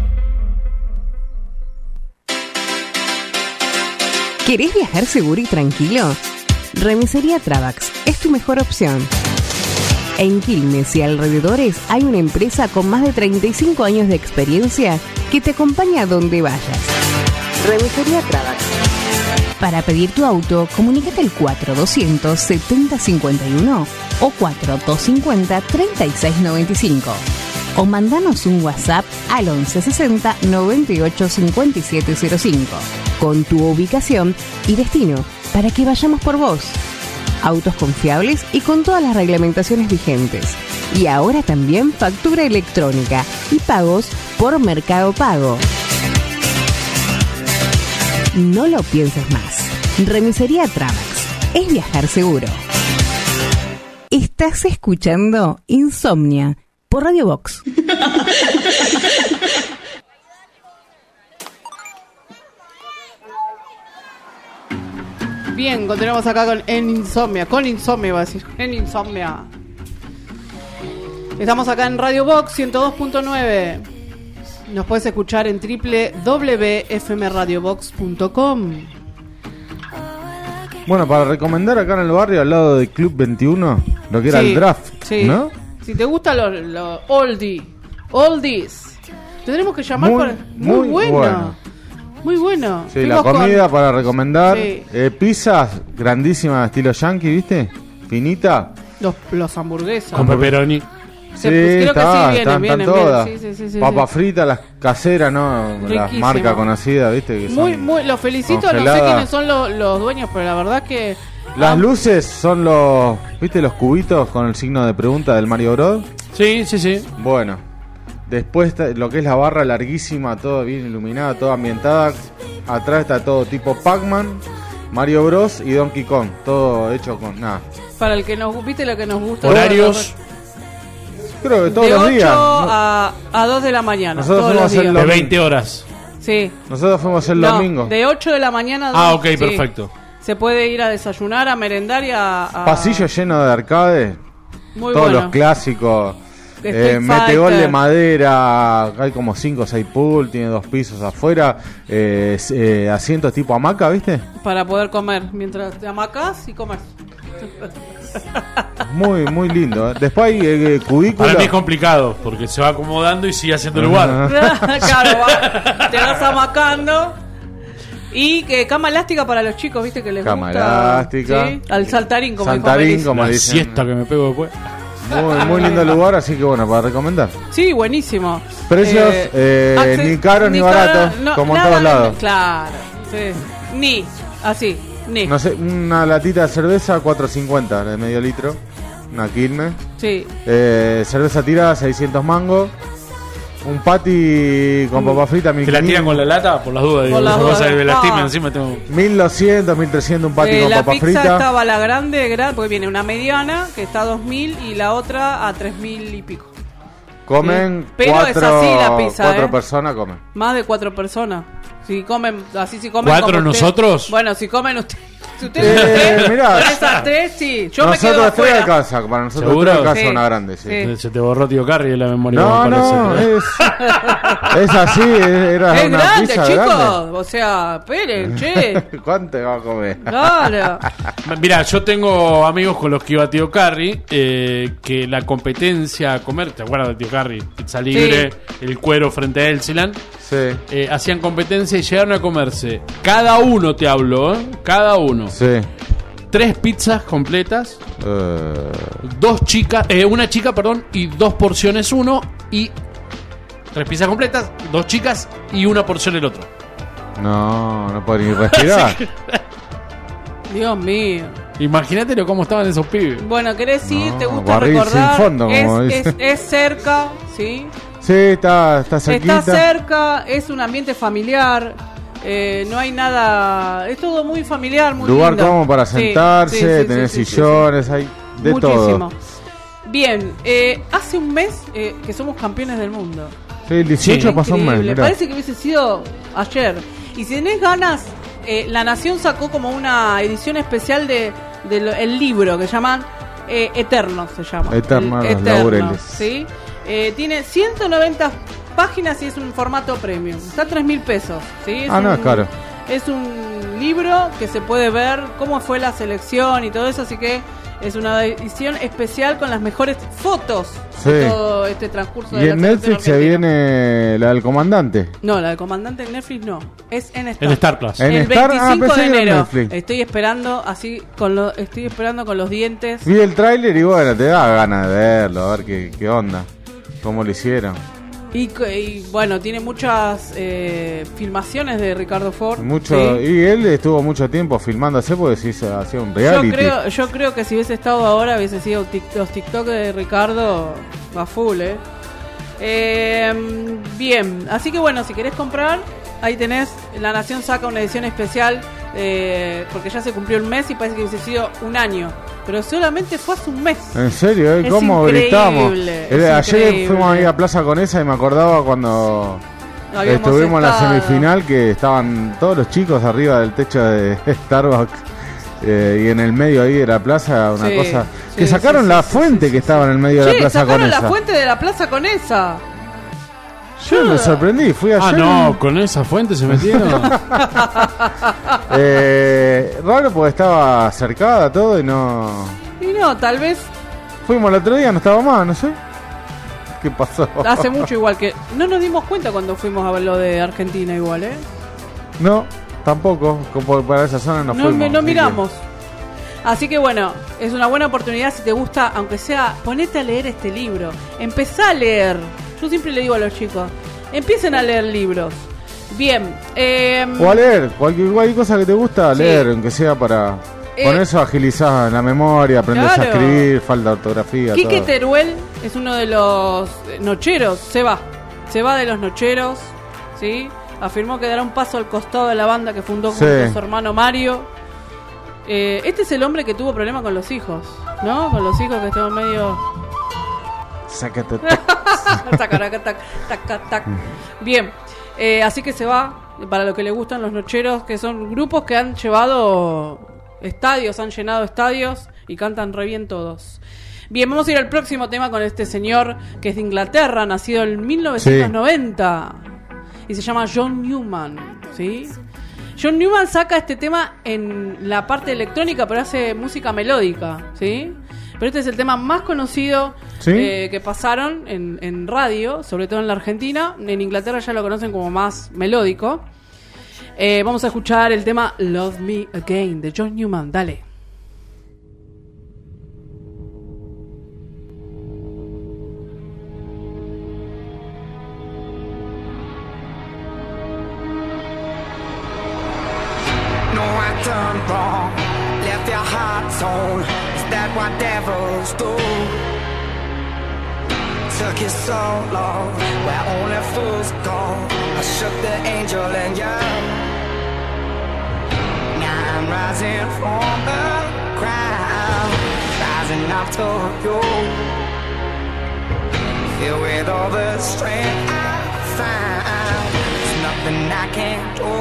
¿Querés viajar seguro y tranquilo? Remisería Travax es tu mejor opción. En Quilmes y alrededores hay una empresa con más de treinta y cinco años de experiencia que te acompaña a donde vayas. Remisería Travax. Para pedir tu auto, comunícate al cuatro doscientos setenta cincuenta y uno o cuatro doscientos cincuenta treinta y seis noventa y cinco. O mandanos un WhatsApp al once sesenta noventa y ocho cincuenta y siete cero cinco con tu ubicación y destino para que vayamos por vos. Autos confiables y con todas las reglamentaciones vigentes. Y ahora también factura electrónica y pagos por Mercado Pago. No lo pienses más. Remisería Travax es viajar seguro. Estás escuchando Insomnia por Radio Box. Bien, continuamos acá con en Insomnia, con Insomnia iba a decir, en Insomnia. Estamos acá en Radio Box ciento dos punto nueve. Nos puedes escuchar en doble u doble u doble u punto f m radio box punto com. Bueno, para recomendar acá en el barrio, al lado del Club veintiuno, lo que era Sí, el draft, sí. ¿no? Si te gusta los lo oldie, oldies, tendremos que llamar Muy, para... Muy, muy bueno. bueno. Muy bueno. Sí, la Fuimos comida con- para recomendar. Sí. Eh, pizzas grandísimas, estilo yankee, ¿viste? Finita. Los, los hamburguesas. Con pepperoni. Se- creo que sí, vienen, están, vienen, están todas. vienen. Sí, sí, sí, sí, Papas sí. fritas, las caseras, ¿no? Las Riquísimo. marcas conocidas, ¿viste? Que Muy, son muy, los felicito, no sé congeladas. quiénes son los, los dueños, pero la verdad que... Las Ah, luces son los, ¿viste? Los cubitos con el signo de pregunta del Mario Bros. Sí, sí, sí. Bueno, después está lo que es la barra larguísima, todo bien iluminada, toda ambientada. Atrás está todo tipo Pac-Man, Mario Bros y Donkey Kong, todo hecho con nada. Para el que nos... ¿Viste lo que nos gusta? Horarios Creo que todos de los ocho días. No- a, a dos de la mañana. Nosotros todos fuimos los a días. hacer de lo- veinte horas. Sí. Nosotros fuimos el No, domingo. de ocho de la mañana a Ah, dos, ok, sí. perfecto. Se puede ir a desayunar, a merendar y a... a- Pasillo lleno de arcades, Muy todos bueno. los clásicos. Street Eh, metegol Fighter. de madera, hay como cinco o seis pool, tiene dos pisos afuera, eh, s- eh, asientos tipo hamaca, ¿viste? Para poder comer mientras te hamacas y comer. Muy, muy lindo. ¿eh? Después hay eh, cubículos. Para mí es complicado, porque se va acomodando y sigue haciendo lugar. Claro, va, te vas amacando. Y que cama elástica para los chicos, ¿viste? Que les Cama gusta. elástica. Sí, al saltarín, como dijo Saltarín, Melissa. como La le dicen. siesta que me pego después. Muy, muy lindo lugar, así que bueno, para recomendar. Sí, buenísimo. Precios, eh, acce- ni caros ni cara- baratos, como en nada todos de- lados. Claro, sí. Ni, así, ni. No sé, una latita de cerveza, cuatro cincuenta de medio litro. Una Quilmes. Sí, Eh, cerveza tirada, seiscientos mangos. Un patty con papa frita, ¿Te la tiran con la lata? Por las dudas, digo, Por las esa dudas. cosa de lastima Ah. encima tengo... mil doscientos, mil trescientos un patty Eh, con la papa pizza frita. estaba la grande, gra- porque viene una mediana que está a dos mil y la otra a tres mil y pico. Comen Sí. Pero es cuatro, así la pizza, cuatro ¿eh? personas comen. Más de cuatro personas. Si comen, así si comen ¿Cuatro como usted- nosotros? Bueno, si comen ustedes. Si ustedes Eh, tres, mirá. con esas tres, sí. Yo me quedo Nosotros tres afuera. de casa, para nosotros ¿Seguro? tres de casa Sí. una grande, sí. Sí. Se te borró Tío Carri de la memoria. No, me no, parece. es, es así, era Es una grande, pizza chicos. grande. O sea, esperen, che. ¿Cuánto va a comer? Claro. Mira, yo tengo amigos con los que iba Tío Carri, eh, que la competencia a comer, ¿te acuerdas de Tío Carri? Pizza libre, el cuero frente a Elsiland. Sí, Eh, hacían competencia y llegaron a comerse, cada uno te hablo, ¿eh? Cada uno, sí. tres pizzas completas, Eh, dos chicas, eh, una chica, perdón, y dos porciones uno, y tres pizzas completas, dos chicas y una porción el otro. no, no puedo ni respirar. Dios mío. Imagínate lo cómo estaban esos pibes. Bueno, ¿querés ir? No, ¿Te gusta barril sin recordar? fondo, como es, dice. es, es cerca, ¿sí? Sí, está, está cerquita. Está cerca, es un ambiente familiar. Eh, no hay nada. Es todo muy familiar, muy Lugar lindo. cómodo para Sí, sentarse, sí, sí, tener sí, sí, sí, sillones, hay de Muchísimo. todo. Bien, eh, hace un mes eh, que somos campeones del mundo. Sí, el dieciocho Sí. pasó un mes, Increíble. mirá. Parece que hubiese sido ayer. Y si tenés ganas, eh, La Nación sacó como una edición especial de, de lo- el libro que llaman eh, Eternos, se llama. Eternos El- Laureles. ¿sí? Eh, tiene ciento noventa páginas y es un formato premium. Está a tres mil pesos. ¿sí? Es Ah, no, un- es caro. Es un libro que se puede ver cómo fue la selección y todo eso, así que es una edición especial con las mejores fotos de Sí. todo este transcurso de Y la en selección Netflix se argentina. viene la del comandante. No, la de comandante en Netflix no. Es en Star. En Star Plus. En el Star, ah, veinticinco pensé de que era en enero. Netflix. Estoy esperando así con lo, estoy esperando con los dientes. Vi el tráiler y bueno, te da ganas de verlo, a ver qué, qué onda, cómo lo hicieron. Y, co- y, bueno, tiene muchas eh, filmaciones de Ricardo Ford. Mucho, ¿sí? y él estuvo mucho tiempo filmándose porque se hizo, hacía un Yo reality. creo, yo creo que si hubiese estado ahora hubiese sido tic- los TikTok de Ricardo a full, ¿eh? Eh, bien, así que bueno, si querés comprar, ahí tenés, La Nación saca una edición especial eh, porque ya se cumplió el mes y parece que hubiese sido un año, pero solamente fue hace un mes. En serio, ¿eh? Es ¿Cómo increíble, gritamos? es Era- ayer increíble. fuimos ahí a Plaza Conesa y me acordaba cuando Habíamos estuvimos en la estado. semifinal que estaban todos los chicos arriba del techo de Starbucks eh, y en el medio ahí de la plaza, una Sí, cosa... sí, que sacaron sí, la sí, fuente sí, que sí, estaba en el medio de Che, la Plaza sacaron Conesa. la fuente de la Plaza Conesa. Yo me sorprendí, fui ayer... Ah, no, con esa fuente se metieron. Eh, raro porque estaba cercada todo y no... Y no, tal vez Fuimos el otro día, no estaba más, no sé. ¿Qué pasó? hace mucho igual que... No nos dimos cuenta cuando fuimos a ver lo de Argentina igual, ¿eh? No, tampoco. Como para esa zona no, No, fuimos. me- no así que- miramos. Así que bueno, es una buena oportunidad si te gusta, aunque sea, ponete a leer este libro. Empezá a leer. Yo siempre le digo a los chicos, empiecen a leer libros. Bien. Eh, O a leer, cualquier, cualquier cosa que te gusta, Sí. leer, aunque sea para... Eh, con eso agilizás la memoria, aprendes claro. a escribir, falta de ortografía, Quique todo. Teruel es uno de los eh, nocheros, se va. Se va de los nocheros, ¿sí? Afirmó que dará un paso al costado de la banda que fundó junto Sí. a su hermano Mario. Eh, este es el hombre que tuvo problemas con los hijos, ¿no? Con los hijos que estaban medio... Sácate, tac. Tacaraca, tac, taca, tac. Bien, eh, así que se va. Para lo que le gustan los nocheros, que son grupos que han llevado estadios, han llenado estadios y cantan re bien todos. Bien, vamos a ir al próximo tema con este señor que es de Inglaterra, nacido en mil novecientos noventa y se llama John Newman, ¿sí? John Newman saca este tema en la parte electrónica, pero hace música melódica, ¿sí? Pero este es el tema más conocido ¿Sí? eh, que pasaron en, en radio, sobre todo en la Argentina. En Inglaterra ya lo conocen como más melódico. Eh, vamos a escuchar el tema Love Me Again de John Newman. Dale. No, I done wrong, left your heart torn. Is that what devils do? took you so long, where only fools go. I shook the angel and you. Now I'm rising from the ground, rising up to you. Filled with all the strength I found, there's nothing I can't do.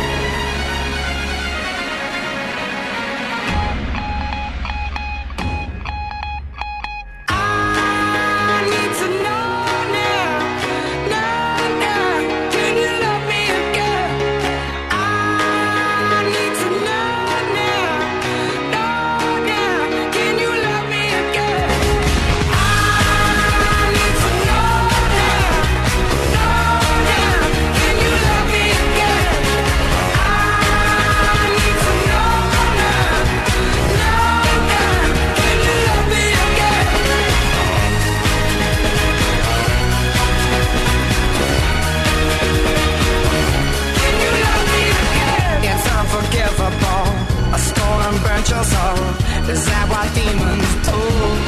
Your soul, is that what demons do?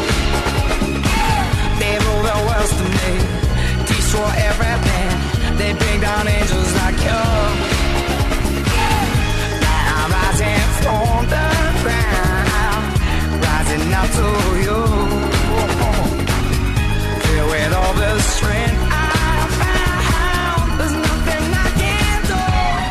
They rule the world to me, destroy everything. They bring down angels like you. Now I'm rising from the ground, rising up to you. Filled with all the strength I found, there's nothing I can't do.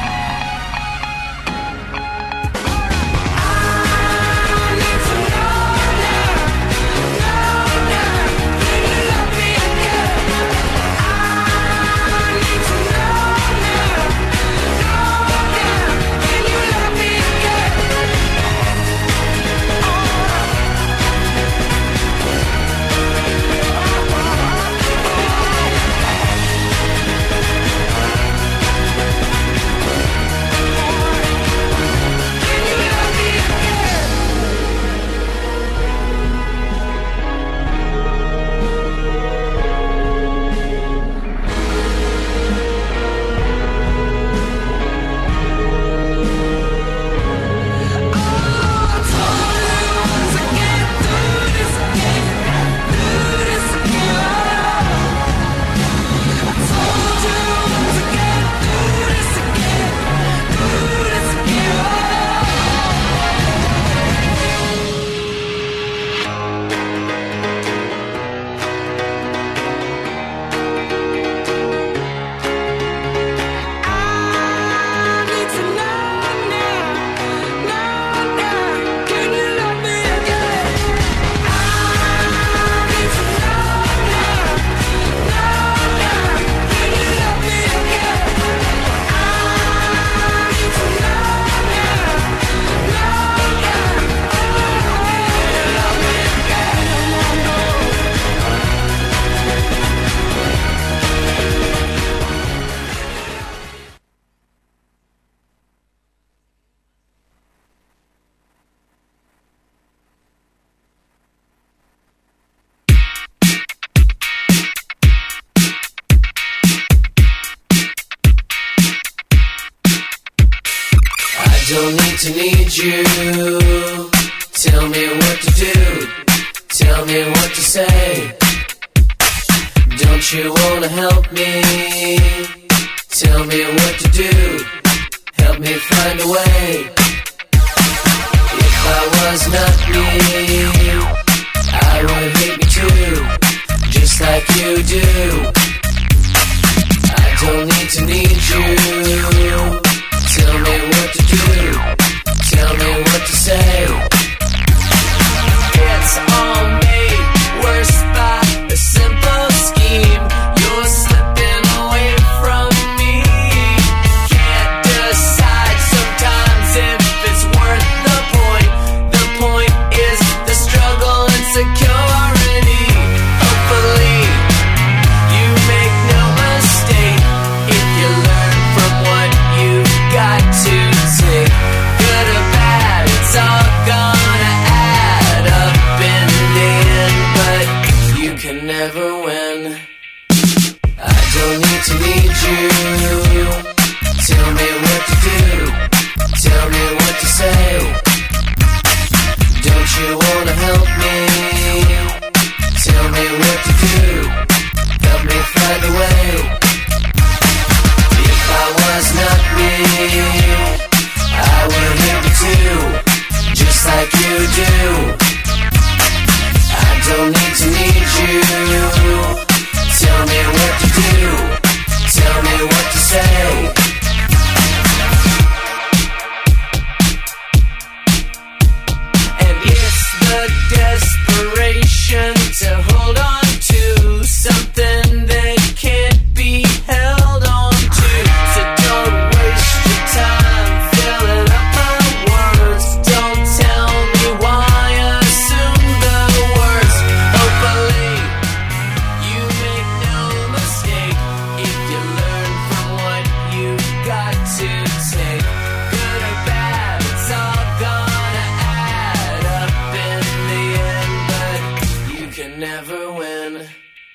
Don't need to need you. Tell me what to do. Tell me what to say. Don't you wanna help me? Tell me what to do. Help me find a way. If I was not me, I would hate me too, just like you do. I don't need to need you. Tell me what to do. Tell me what to say. It's all made worse by a simple scheme. You're slipping away from me. Can't decide sometimes if it's worth the point. The point is the struggle and security. Hopefully you make no mistake if you learn from what you've got to take. Good or bad, it's all gonna add up in the end, but you can never win. I don't need to need you. Tell me what to do. Tell me what to say. Don't you wanna help me? Tell me what to do. to do. I don't need to need you. Tell me what to do. Tell me what to say. And it's the desperation to hold on to something that can't be held on to. So don't waste your time filling up my words. Don't tell me why assume the worst. Hopefully you make no mistake if you learn from what you've got to take. Good or bad, it's all gonna add up in the end, but you can never win.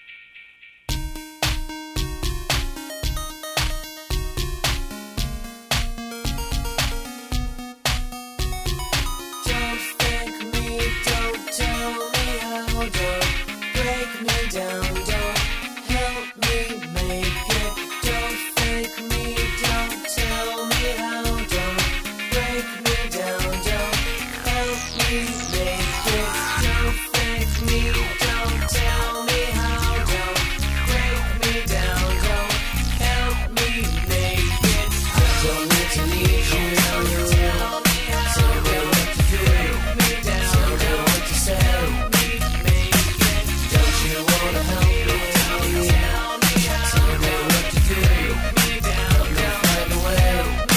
Don't thank me, don't tell me how, don't break me down, don't help me make it. Don't thank me, don't tell me how, don't break me down, don't help me make it. Don't thank me, don't tell me how, don't break me down, don't help me make it. I don't need to need you. Tell me how, tell me what to do. Me down, tell me what to say. Make it. Don't you wanna help me? Tell me how, tell me what to do. Me down, don't find a way.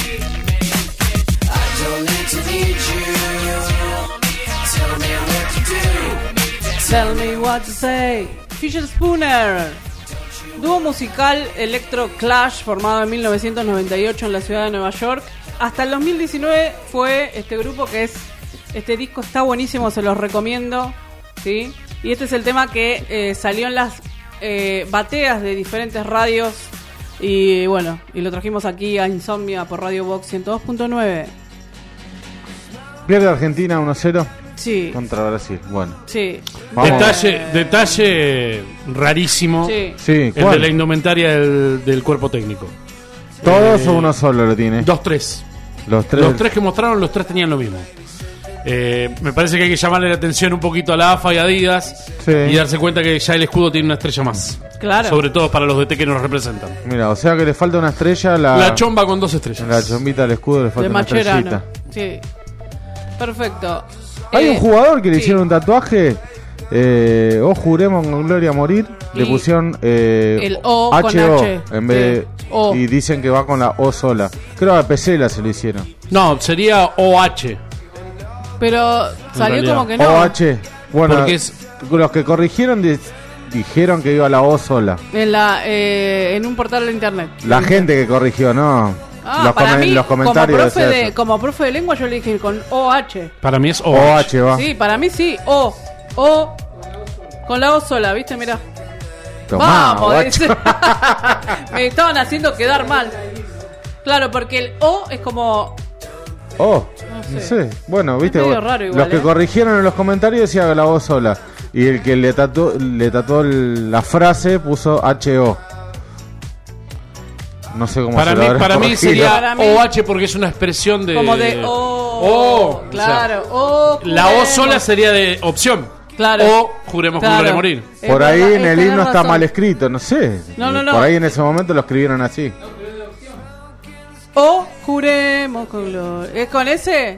I don't need to need you. Tell me what to do. Tell me what to say. Fisher Spooner, dúo musical Electro Clash formado en mil novecientos noventa y ocho en la ciudad de Nueva York. Hasta el dos mil diecinueve fue este grupo que es... Este disco está buenísimo, se los recomiendo, ¿sí? Y este es el tema que eh, salió en las eh, bateas de diferentes radios. Y bueno, y lo trajimos aquí a Insomnia por Radio Box ciento dos punto nueve. Pierde Argentina uno cero Sí, contra Brasil. Bueno, sí. vamos. Detalle, detalle rarísimo. Sí. Sí, El de ¿cuál? la indumentaria del, del cuerpo técnico. ¿Todos Eh, o uno solo lo tiene? Dos, tres. Los tres. Los tres que mostraron, los tres tenían lo mismo. Eh, me parece que hay que llamarle la atención un poquito a la A F A y a Adidas Sí. y darse cuenta que ya el escudo tiene una estrella más. Claro. Sobre todo para los D T que nos representan. Mira, o sea que le falta una estrella. La, La chomba con dos estrellas. la chombita del escudo le falta De una Macherano. estrellita. Sí. Perfecto. Hay Eh, un jugador que le sí. hicieron un tatuaje. Eh, o juremos con gloria a morir. Le Y pusieron eh, el O con H O H. en vez Sí. de- O. y dicen que va con la O sola. Creo a Pesela se lo hicieron. No, sería O H. Pero salió realidad. como que no. O H. Bueno, Porque es- los que corrigieron di- dijeron que iba la O sola. En, la, eh, en un portal de internet. La gente que corrigió, no. Ah, los, para comen- mí, los como comentarios profe, decía de, eso. como profe de lengua, yo le dije con O H. Para mí es O O H. H va. Sí, para mí sí. O. O. Con la O sola, ¿viste? Mirá. Tomá, Vamos, guacho. dice. Me estaban haciendo quedar mal. Claro, porque el O es como... Oh, No no sé. sé. Bueno, viste, medio vos, raro igual, los que ¿eh? corrigieron en los comentarios decía la voz sola. Y el que le tatuó, le tatuó el- la frase puso H O. No sé cómo Para se lo mí, habrá para mí corregido. sería Para mí- O H porque es una expresión de. Como de O. O, Claro. o O. sea, la O juremos. sola sería de opción. Claro. O juremos con Claro. gloria a morir. Es Por ahí verdad, en es- el tenés himno está razón. mal escrito, no sé. No, no, no. Por ahí en ese momento lo escribieron así. O juremos con gloria. ¿Es con ese?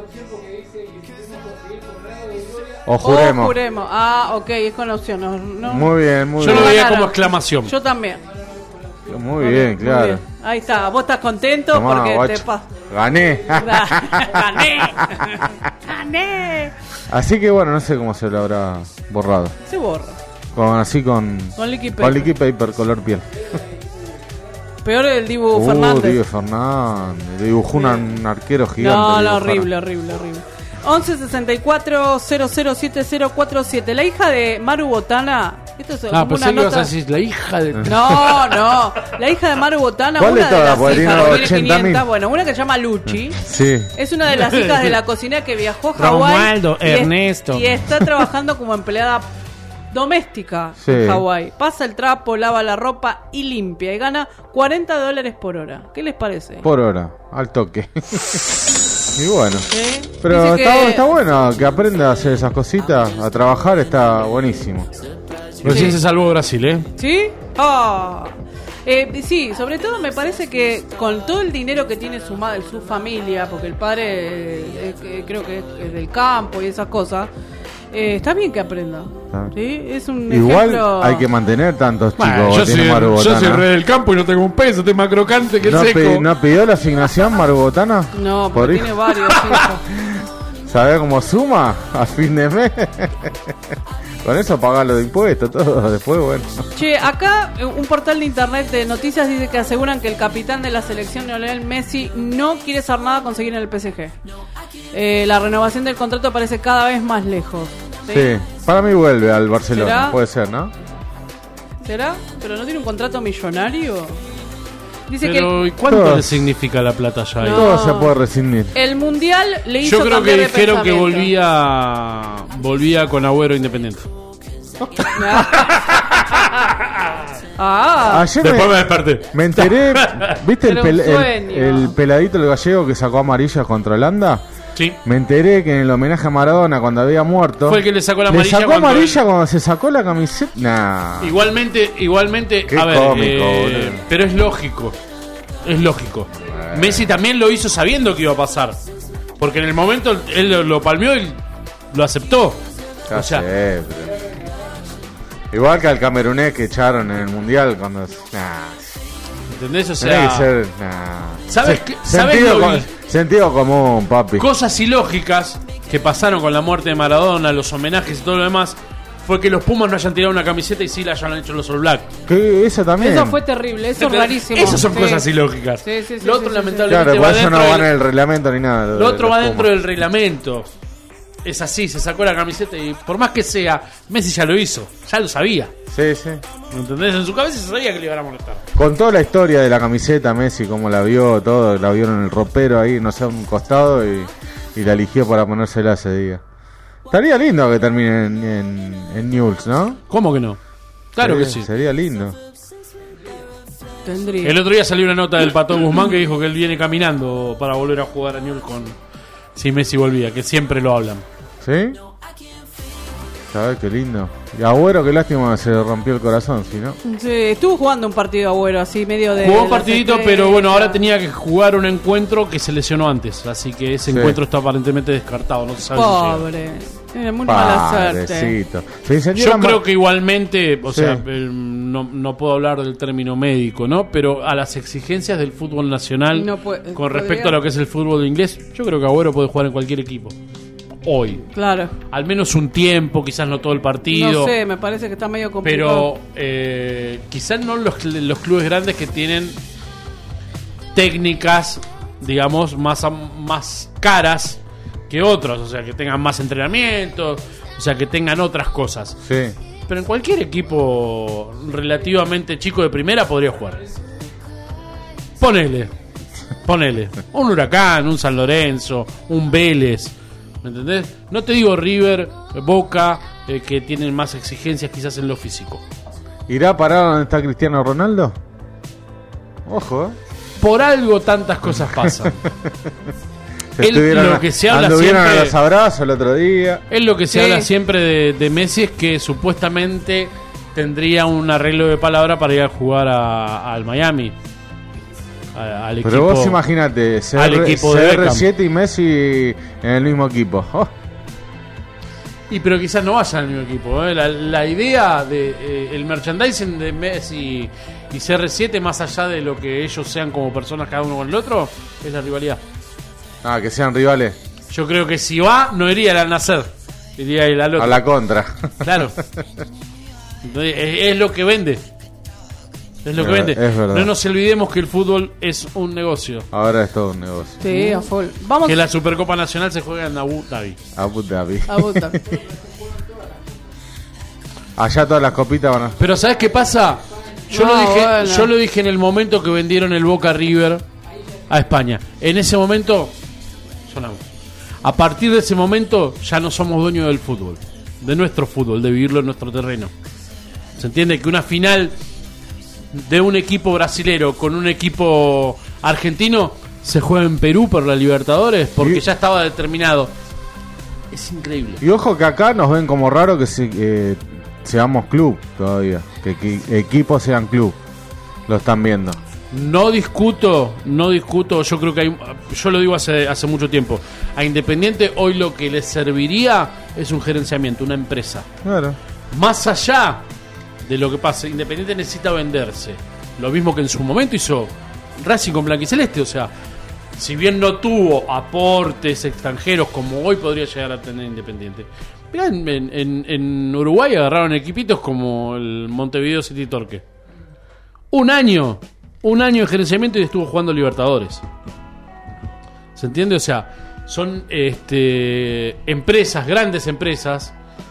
O juremos. O juremos. Ah, ok, es con la opción. No, no. Muy bien, muy Yo lo bien. veía Ganaron. como exclamación. Yo también. Muy bien, Muy claro. bien. Ahí está. Vos estás contento Tomá, porque guacho. te pasa. Gané. Gané. Gané. Así que bueno, no sé cómo se lo habrá borrado. Se borra. Con, así con, Con liquid con paper. liquid paper color piel. Peor el Dibu Uh, Fernández. Diego Fernández. Le dibujó un, un arquero gigante. No, le no, dibujaron. horrible, horrible, horrible. once sesenta y cuatro cero cero siete cero cuatro siete. La hija de Maru Botana. Esto es Ah, como pensé una que ibas a nota. decir la hija de. No, no. La hija de Maru Botana, ¿Cuál de una de, todas? las Porque hijas, tiene porque tiene ochenta mil. quinientas, bueno, una que se llama Luchi. Sí. Es una de las hijas de la cocinera que viajó a Hawái. Romualdo, y es- Ernesto. Y está trabajando como empleada doméstica Sí. en Hawái. Pasa el trapo, lava la ropa y limpia. Y gana cuarenta dólares por hora. ¿Qué les parece? Por hora, al toque. Y bueno. ¿Sí? Pero Dice está, que- está bueno que aprenda a hacer esas cositas, a trabajar, está buenísimo. Recién se salvó Brasil, ¿eh? ¿Sí? Ah. Eh, sí, sobre todo me parece que con todo el dinero que tiene su madre, su familia, porque el padre eh, eh, creo que es del campo y esas cosas, eh, está bien que aprenda. Está. ¿Sí? Es un Igual ejemplo... hay que mantener tantos chicos. Bueno, yo, que tiene soy, Maru yo soy Botana. rey del campo y no tengo un peso, estoy más crocante que ¿No, seco. pi- ¿No pidió la asignación Maru Botana? No, Por porque hijo. tiene varios hijos. ¿Sabés cómo suma a fin de mes? Con eso paga los impuestos, todo. Después, bueno. Che, acá eh, un portal de internet de noticias dice que aseguran que el capitán de la selección, Lionel Messi, no quiere hacer nada con seguir en el P S G. Eh, la renovación del contrato parece cada vez más lejos. ¿Sí? Sí, para mí vuelve al Barcelona, ¿Será? puede ser, ¿no? ¿Será? ¿Pero no tiene un contrato millonario? Dice Pero que ¿y cuánto Todos. le significa la plata ya ahí? No. Todo se puede rescindir. el, el mundial le hizo Yo creo que cambiar de dijeron que pensamiento. volvía volvía con Agüero Independiente. Ah, Ayer Después me me, desperté. me enteré, ¿viste el, Era un pel- el- sueño. el peladito, el gallego que sacó amarillas contra Holanda? Sí. Me enteré que en el homenaje a Maradona, cuando había muerto, Fue el que le sacó la ¿le amarilla sacó cuando amarilla él- cuando se sacó la camiseta? Nah. Igualmente, igualmente, Qué a ver, cómico, eh, boludo. pero es lógico. Es lógico. Messi también lo hizo sabiendo que iba a pasar. Porque en el momento él lo, lo palmeó y lo aceptó. Ya O sea, sé, pero- Igual que al camerunés que echaron en el mundial cuando. Nah. ¿entendés? O Tenés sea, que ser. Nah. ¿sabes Se- qué- sabes sentido, lo co- il- sentido común, papi. cosas ilógicas que pasaron con la muerte de Maradona, los homenajes y todo lo demás, fue que los Pumas no hayan tirado una camiseta y sí la hayan hecho los All Black. Que eso también. eso fue terrible, eso es rarísimo. Esas son Sí. cosas ilógicas. Sí, sí, sí, lo otro, sí, sí, lamentablemente, Claro, va por eso no dentro van en del, el reglamento ni nada. lo otro va dentro del reglamento. Es así, se sacó la camiseta y por más que sea, Messi ya lo hizo, ya lo sabía. Sí, sí. ¿Me entendés? En su cabeza se sabía que le iban a molestar. Con toda la historia de la camiseta, Messi, cómo la vio, todo, la vieron en el ropero ahí, no sé, a un costado y, y la eligió para ponérsela ese día. Estaría lindo que termine en, en, en Newell's, ¿no? ¿Cómo que no? Claro Sería- que sí. Sería lindo. Tendría. El otro día salió una nota del Pato Guzmán que dijo que él viene caminando para volver a jugar a Newell's con si Messi volvía, que siempre lo hablan. ¿Sí? ¿Sabes qué lindo? Y Agüero, qué lástima, se le rompió el corazón, ¿sí, no? Sí, estuvo jugando un partido Agüero así medio de Jugó un las partidito, estrellas. pero bueno, ahora tenía que jugar un encuentro que se lesionó antes, así que ese Sí. encuentro está aparentemente descartado, no se sabe si llega. Pobre. Tiene muy mala suerte. Padrecito. Se incendió Yo la creo ma- que igualmente, o Sí. sea, eh, no, no puedo hablar del término médico, ¿no? Pero a las exigencias del fútbol nacional No puede- con respecto podría- a lo que es el fútbol inglés, yo creo que Agüero puede jugar en cualquier equipo. Hoy. Claro. Al menos un tiempo, quizás no todo el partido. No sé, me parece que está medio complicado. Pero eh, quizás no los, cl- los clubes grandes que tienen técnicas, digamos, más, am- más caras que otros. O sea, que tengan más entrenamientos, o sea, que tengan otras cosas. Sí. Pero en cualquier equipo relativamente chico de primera podría jugar. Ponele. Ponele. Un Huracán, un San Lorenzo, un Vélez. ¿Me entendés? No te digo River, Boca, eh, que tienen más exigencias quizás en lo físico. ¿Irá parado donde está Cristiano Ronaldo? Ojo, ¿eh? Por algo tantas cosas pasan. Se Él, estuvieron lo a- que se habla anduvieron siempre- a los abrazos el otro día. Es lo que se Sí. habla siempre de, de Messi, es que supuestamente tendría un arreglo de palabra para ir a jugar a- al Miami. A- al Pero equipo. vos imagínate, al equipo de C R Beckham. siete y Messi en el mismo equipo. Oh, Y pero quizás no vayan al mismo equipo. ¿eh? La, la idea de eh, el merchandising de Messi y C R siete, más allá de lo que ellos sean como personas cada uno con el otro, es la rivalidad. ah, que sean rivales Yo creo que si va, no iría al nacer, iría al otro. a la contra. Claro. Entonces, es, es lo que vende. Es lo Es que ver- vende. es verdad. No nos olvidemos que el fútbol es un negocio. Ahora es todo un negocio. Sí, a full. Vamos Que la Supercopa Nacional se juega en Abu Dhabi. Abu Dhabi. a Buta. Allá todas las copitas van a. Pero ¿sabes qué pasa? Yo, No, lo dije, bueno. yo lo dije en el momento que vendieron el Boca River a España. En ese momento sonamos. A partir de ese momento ya no somos dueños del fútbol, de nuestro fútbol, de vivirlo en nuestro terreno. ¿Se entiende? Que una final de un equipo brasilero con un equipo argentino se juega en Perú por la Libertadores porque Y- ya estaba determinado. Es increíble. Y ojo que acá nos ven como raro que se, eh, seamos club todavía. Que, que equipos sean club. Lo están viendo. No discuto, no discuto, yo creo que hay, yo lo digo hace, hace mucho tiempo, a Independiente hoy lo que le serviría es un gerenciamiento, una empresa. Claro. Más allá de lo que pasa, Independiente necesita venderse. Lo mismo que en su momento hizo Racing con Blanquiceleste, o sea, si bien no tuvo aportes extranjeros como hoy podría llegar a tener Independiente. Mirá, en, en, en Uruguay agarraron equipitos como el Montevideo City Torque. Un año, un año de gerenciamiento y estuvo jugando Libertadores. ¿Se entiende? O sea, son este, empresas, grandes empresas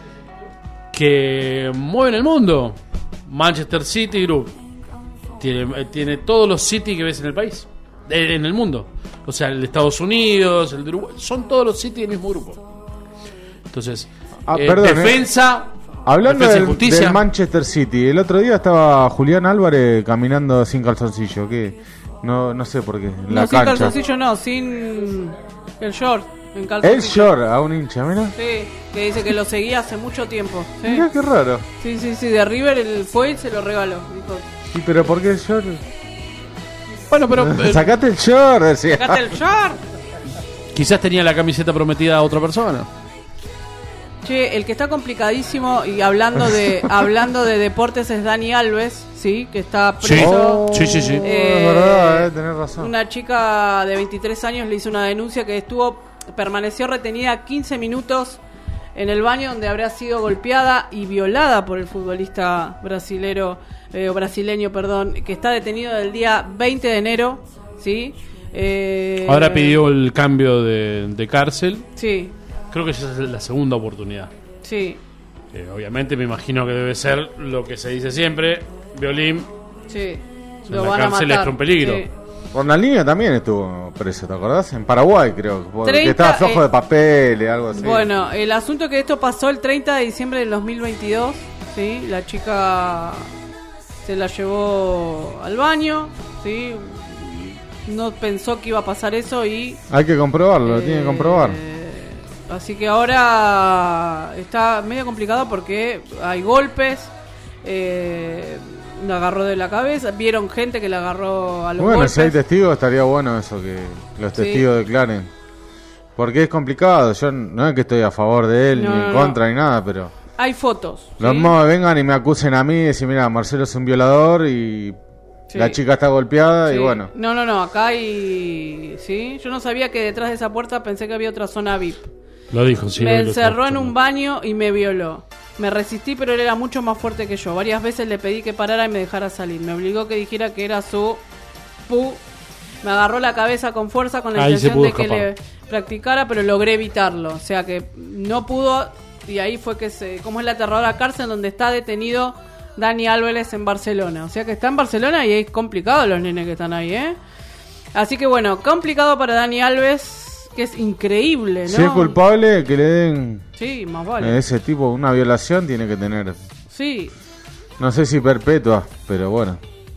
que mueven el mundo. Manchester City Group tiene, tiene todos los City que ves en el país, en el mundo. O sea, el de Estados Unidos, el de Uruguay, son todos los City del mismo grupo. Entonces, Ah, eh, perdón, defensa, Hablando defensa y del, justicia. del Manchester City, el otro día estaba Julián Álvarez caminando sin calzoncillo, que no no sé por qué, en la No, sin cancha. calzoncillo no, sin el short. En calzoncillo. El short a un hincha, mira. Sí, que dice que lo seguía hace mucho tiempo. Sí, Mirá qué raro. sí, sí, sí, de River él fue y se lo regaló. Dijo, ¿Y pero por qué el short? Bueno, pero eh, Sacate el short, decía. "Sacate el short". quizás tenía la camiseta prometida a otra persona. Che, el que está complicadísimo y hablando de hablando de deportes es Dani Alves, sí, que está Sí. preso. Sí, sí, sí. Eh, es verdad, eh, tenés razón. Una chica de veintitrés años le hizo una denuncia que estuvo permaneció retenida quince minutos en el baño donde habría sido golpeada y violada por el futbolista brasilero eh, o brasileño, perdón, que está detenido del día veinte de enero, ¿sí? Eh, Ahora pidió el cambio de, de cárcel. Sí, Creo que esa es la segunda oportunidad. sí, Eh, obviamente me imagino que debe ser lo que se dice siempre. Violín, sí. En la cárcel es un peligro. Sí. Ronaldinho también estuvo preso, ¿te acordás? En Paraguay, creo. Porque treinta, estaba flojo eh, de papel, algo así. Bueno, el asunto que esto pasó el treinta de diciembre del dos mil veintidós, ¿sí? La chica se la llevó al baño, ¿sí? No pensó que iba a pasar eso y... Hay que comprobarlo, lo tiene que comprobar. eh, Así que ahora está medio complicado porque hay golpes, eh, la agarró de la cabeza, vieron gente que la agarró a los Bueno, golpes. si hay testigos estaría bueno eso, que los Sí. testigos declaren. Porque es complicado, yo no es que estoy a favor de él, No, ni no, en no. contra, ni nada, pero... Hay fotos. Los ¿sí? mismos vengan y me acusen a mí y decir, mira, Marcelo es un violador y Sí. la chica está golpeada Sí. y bueno. No, no, no, acá hay... ¿sí? Yo no sabía que detrás de esa puerta pensé que había otra zona V I P. lo dijo, sí. me hoy lo encerró estaba en un escuchando. baño y me violó. Me resistí, pero él era mucho más fuerte que yo. Varias veces le pedí que parara y me dejara salir. Me obligó que dijera que era su pu. Me agarró la cabeza con fuerza con la Ahí se intención pudo de que escapar. le practicara, pero logré evitarlo. O sea que no pudo, y ahí fue que se... ¿Cómo es la aterradora cárcel donde está detenido Dani Álvarez en Barcelona? O sea que está en Barcelona y es complicado los nenes que están ahí, ¿eh? Así que bueno, complicado para Dani Alves, que es increíble, ¿no? Si es culpable, que le den Sí, más a vale. ese tipo una violación, tiene que tener, Sí, no sé si perpetua, pero bueno.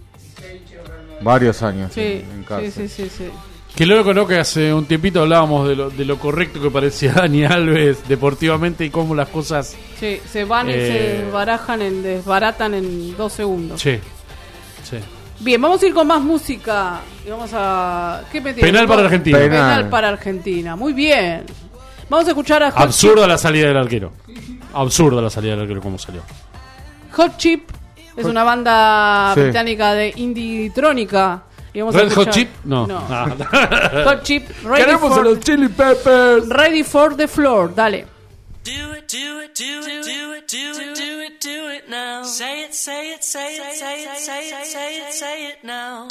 Varios años sí, en, en sí, cárcel. sí, sí, sí. Que loco, ¿no? Que hace un tiempito hablábamos de lo, de lo correcto que parecía Dani Alves deportivamente y cómo las cosas... Sí, se van y Eh. se desbarajan, en, desbaratan en dos segundos. Sí, sí. Bien, vamos a ir con más música. Y vamos a... ¿Qué me tiene? Penal para Argentina. Penal. Penal. para Argentina. Muy bien. Vamos a escuchar a Hot Absurda Chip. la salida del arquero. Absurda la salida del arquero, cómo salió. Hot Chip es una banda Sí. británica de indie-trónica. Y vamos a ¿Red Hot escuchar- Chip? No. no. Ah. Hot Chip, ready Queremos a for, los Chili Peppers. ready for the floor. Dale. Do it, do it, do it, do it, do it, do it, do it now. Say it, say it, say it, say it, say it, say it, say it now.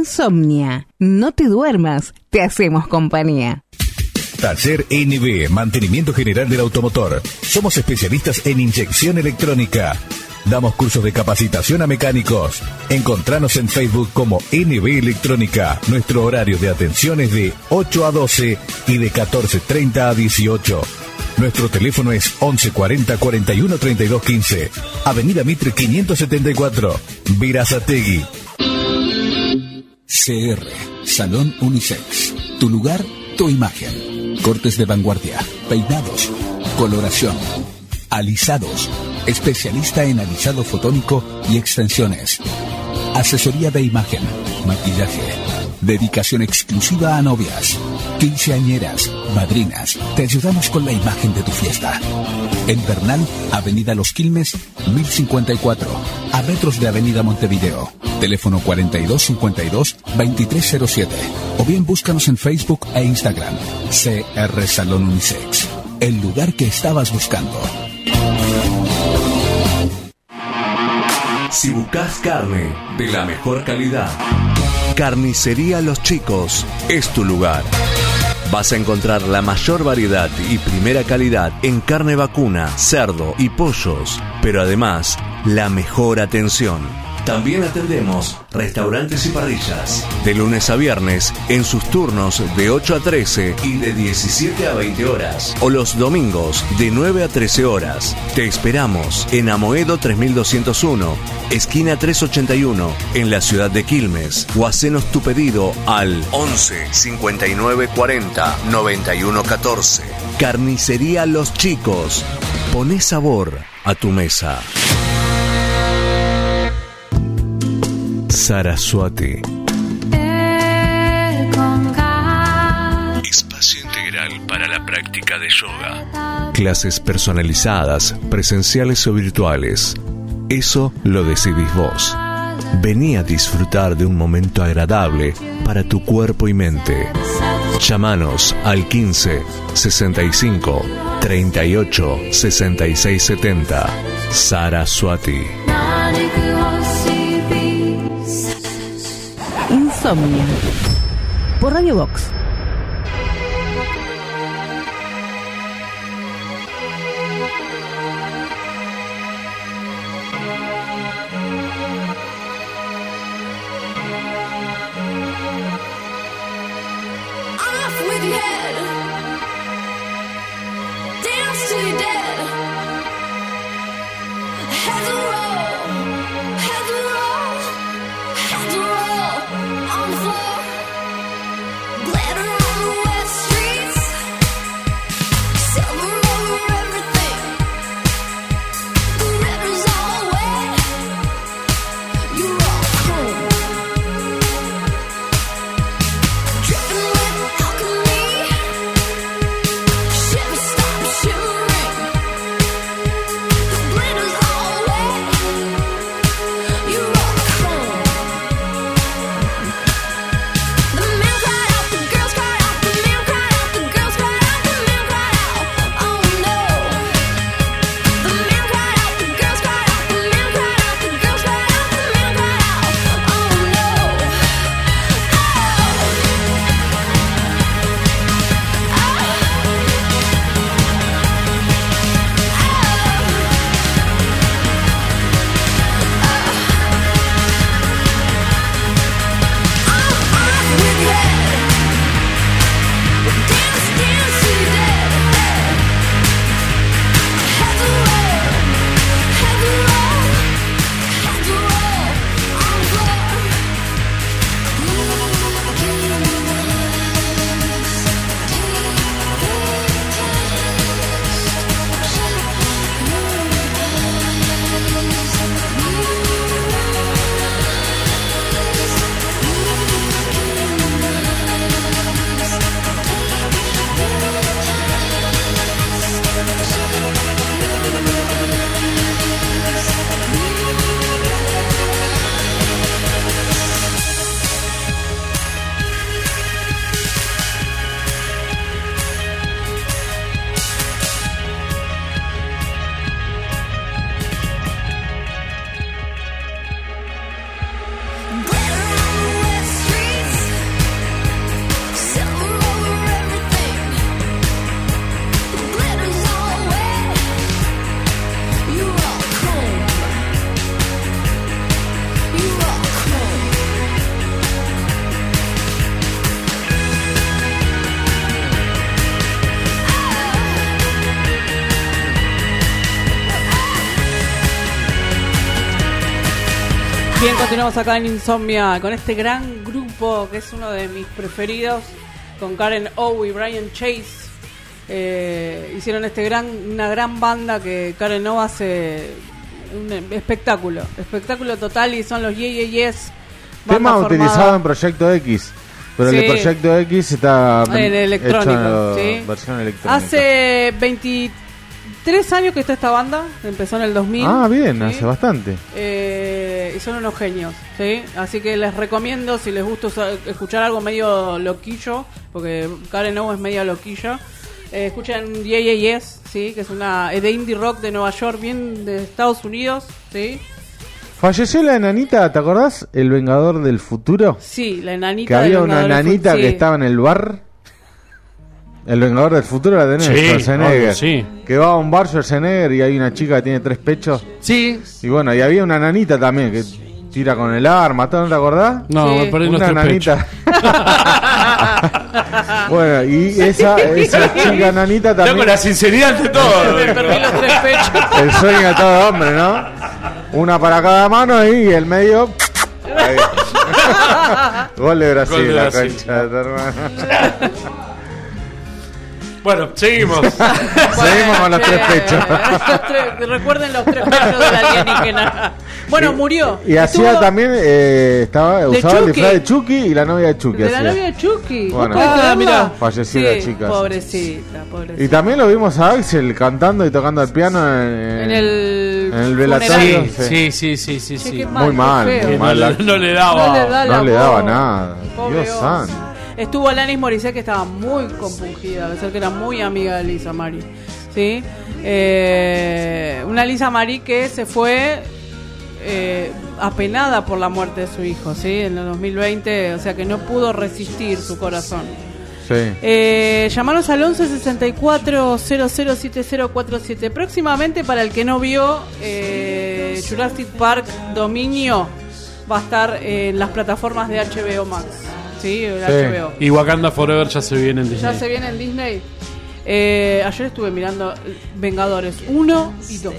Insomnia. No te duermas, te hacemos compañía. Taller N B, Mantenimiento General del Automotor. Somos especialistas en inyección electrónica. Damos cursos de capacitación a mecánicos. Encontranos en Facebook como N B Electrónica. Nuestro horario de atención es de ocho a doce y de catorce treinta a dieciocho. Nuestro teléfono es once cuarenta cuarenta y uno treinta y dos quince. Avenida Mitre quinientos setenta y cuatro, Verazategui. C R, Salón Unisex. Tu lugar, tu imagen. Cortes de vanguardia, peinados, coloración, alisados. Especialista en alisado fotónico y extensiones. Asesoría de imagen, maquillaje. Dedicación exclusiva a novias, quinceañeras, madrinas. Te ayudamos con la imagen de tu fiesta. En Bernal, Avenida Los Quilmes, mil cincuenta y cuatro. A metros de Avenida Montevideo. Teléfono cuarenta y dos cincuenta y dos veintitrés cero siete. O bien búscanos en Facebook e Instagram. C R Salón Unisex. El lugar que estabas buscando. Si buscas carne de la mejor calidad, Carnicería Los Chicos es tu lugar. Vas a encontrar la mayor variedad y primera calidad en carne vacuna, cerdo y pollos, pero además la mejor atención. También atendemos restaurantes y parrillas, de lunes a viernes en sus turnos de ocho a trece y de diecisiete a veinte horas, o los domingos de nueve a trece horas. Te esperamos en Amoedo tres mil doscientos uno, esquina trescientos ochenta y uno, en la ciudad de Quilmes, o hacenos tu pedido al once cincuenta y nueve cuarenta noventa y uno catorce. Carnicería Los Chicos. Poné sabor a tu mesa. Saraswati. Espacio integral para la práctica de yoga. Clases personalizadas, presenciales o virtuales. Eso lo decidís vos. Vení a disfrutar de un momento agradable para tu cuerpo y mente. Llámanos al quince sesenta y cinco treinta y ocho sesenta y seis setenta. Saraswati. Insomnia por Radio Box. Glitter Bien, continuamos acá en Insomnia con este gran grupo que es uno de mis preferidos, con Karen O y Brian Chase. Eh, hicieron este gran, una gran banda que Karen O hace un espectáculo, espectáculo total, y son los Yeah Yeah Yes. Tema banda utilizado formada- en Proyecto X, pero Sí. el de Proyecto X está En electrónico, hecho en sí. versión electrónica. Hace veintitrés años que está esta banda, empezó en el dos mil. Ah, bien, ¿sí? hace bastante. Eh, y son unos genios, ¿sí? Así que les recomiendo, si les gusta usa- escuchar algo medio loquillo, porque Karen O es media loquilla, eh, escuchen Yeah Yeah Yes, ¿sí? Que es una es de indie rock de Nueva York, bien de Estados Unidos, ¿sí? Falleció la enanita, ¿te acordás? El Vengador del Futuro. Sí, la enanita. Que había del una Vengador del enanita Fut- que sí. estaba en el bar. El Vengador del Futuro la tenés, Sí, Schwarzenegger. obvio, sí. Que va a un bar Schwarzenegger y hay una chica que tiene tres pechos. Sí. Y bueno, y había una nanita también que tira con el arma, ¿no te acordás? No, Sí. me perdí los Una tres nanita. pechos. Bueno, y esa, esa chica nanita Está también. con la sinceridad de todo. Me perdí los tres pechos. El sueño de todo hombre, ¿no? Una para cada mano y el medio. Ahí. Gol de Brasil, Gol de la Brasil. concha de tu hermano. Bueno, seguimos. Seguimos con los tres pechos. Los tres- recuerden los tres pechos del alienígena. Bueno, murió. Y hacía Estuvo- también, eh, estaba, De usaba el Chucky. disfraz de Chucky y la novia de Chucky. De la hacía. novia de Chucky. ¿Vos Bueno. podés Ah, creerlo? mirá. Falleció Sí, la chica. Pobrecita, pobrecita. Y también lo vimos a Axel cantando y tocando el piano en, En el en el velatorio. Sí, sí, sí, sí, sí. Che, sí. qué mal, Muy qué mal, feo. muy Que no, mal. le, no le daba. No le da la No le daba voz. nada. Pobre Dios Oz. santo. Estuvo Alanis Morissette, que estaba muy compungida, a ser que era muy amiga de Lisa Marie, ¿sí? Eh, una Lisa Marie que se fue eh, apenada por la muerte de su hijo, ¿sí? En el dos mil veinte, o sea que no pudo resistir su corazón. Sí. Eh, llamanos al once sesenta y cuatro cero cero siete cero cuatro siete. Próximamente, para el que no vio, eh, Jurassic Park Dominio va a estar en las plataformas de H B O Max. Sí, el Sí. H B O. Y Wakanda Forever ya se viene en Disney. Ya se viene en Disney. Eh, ayer estuve mirando Vengadores uno y dos.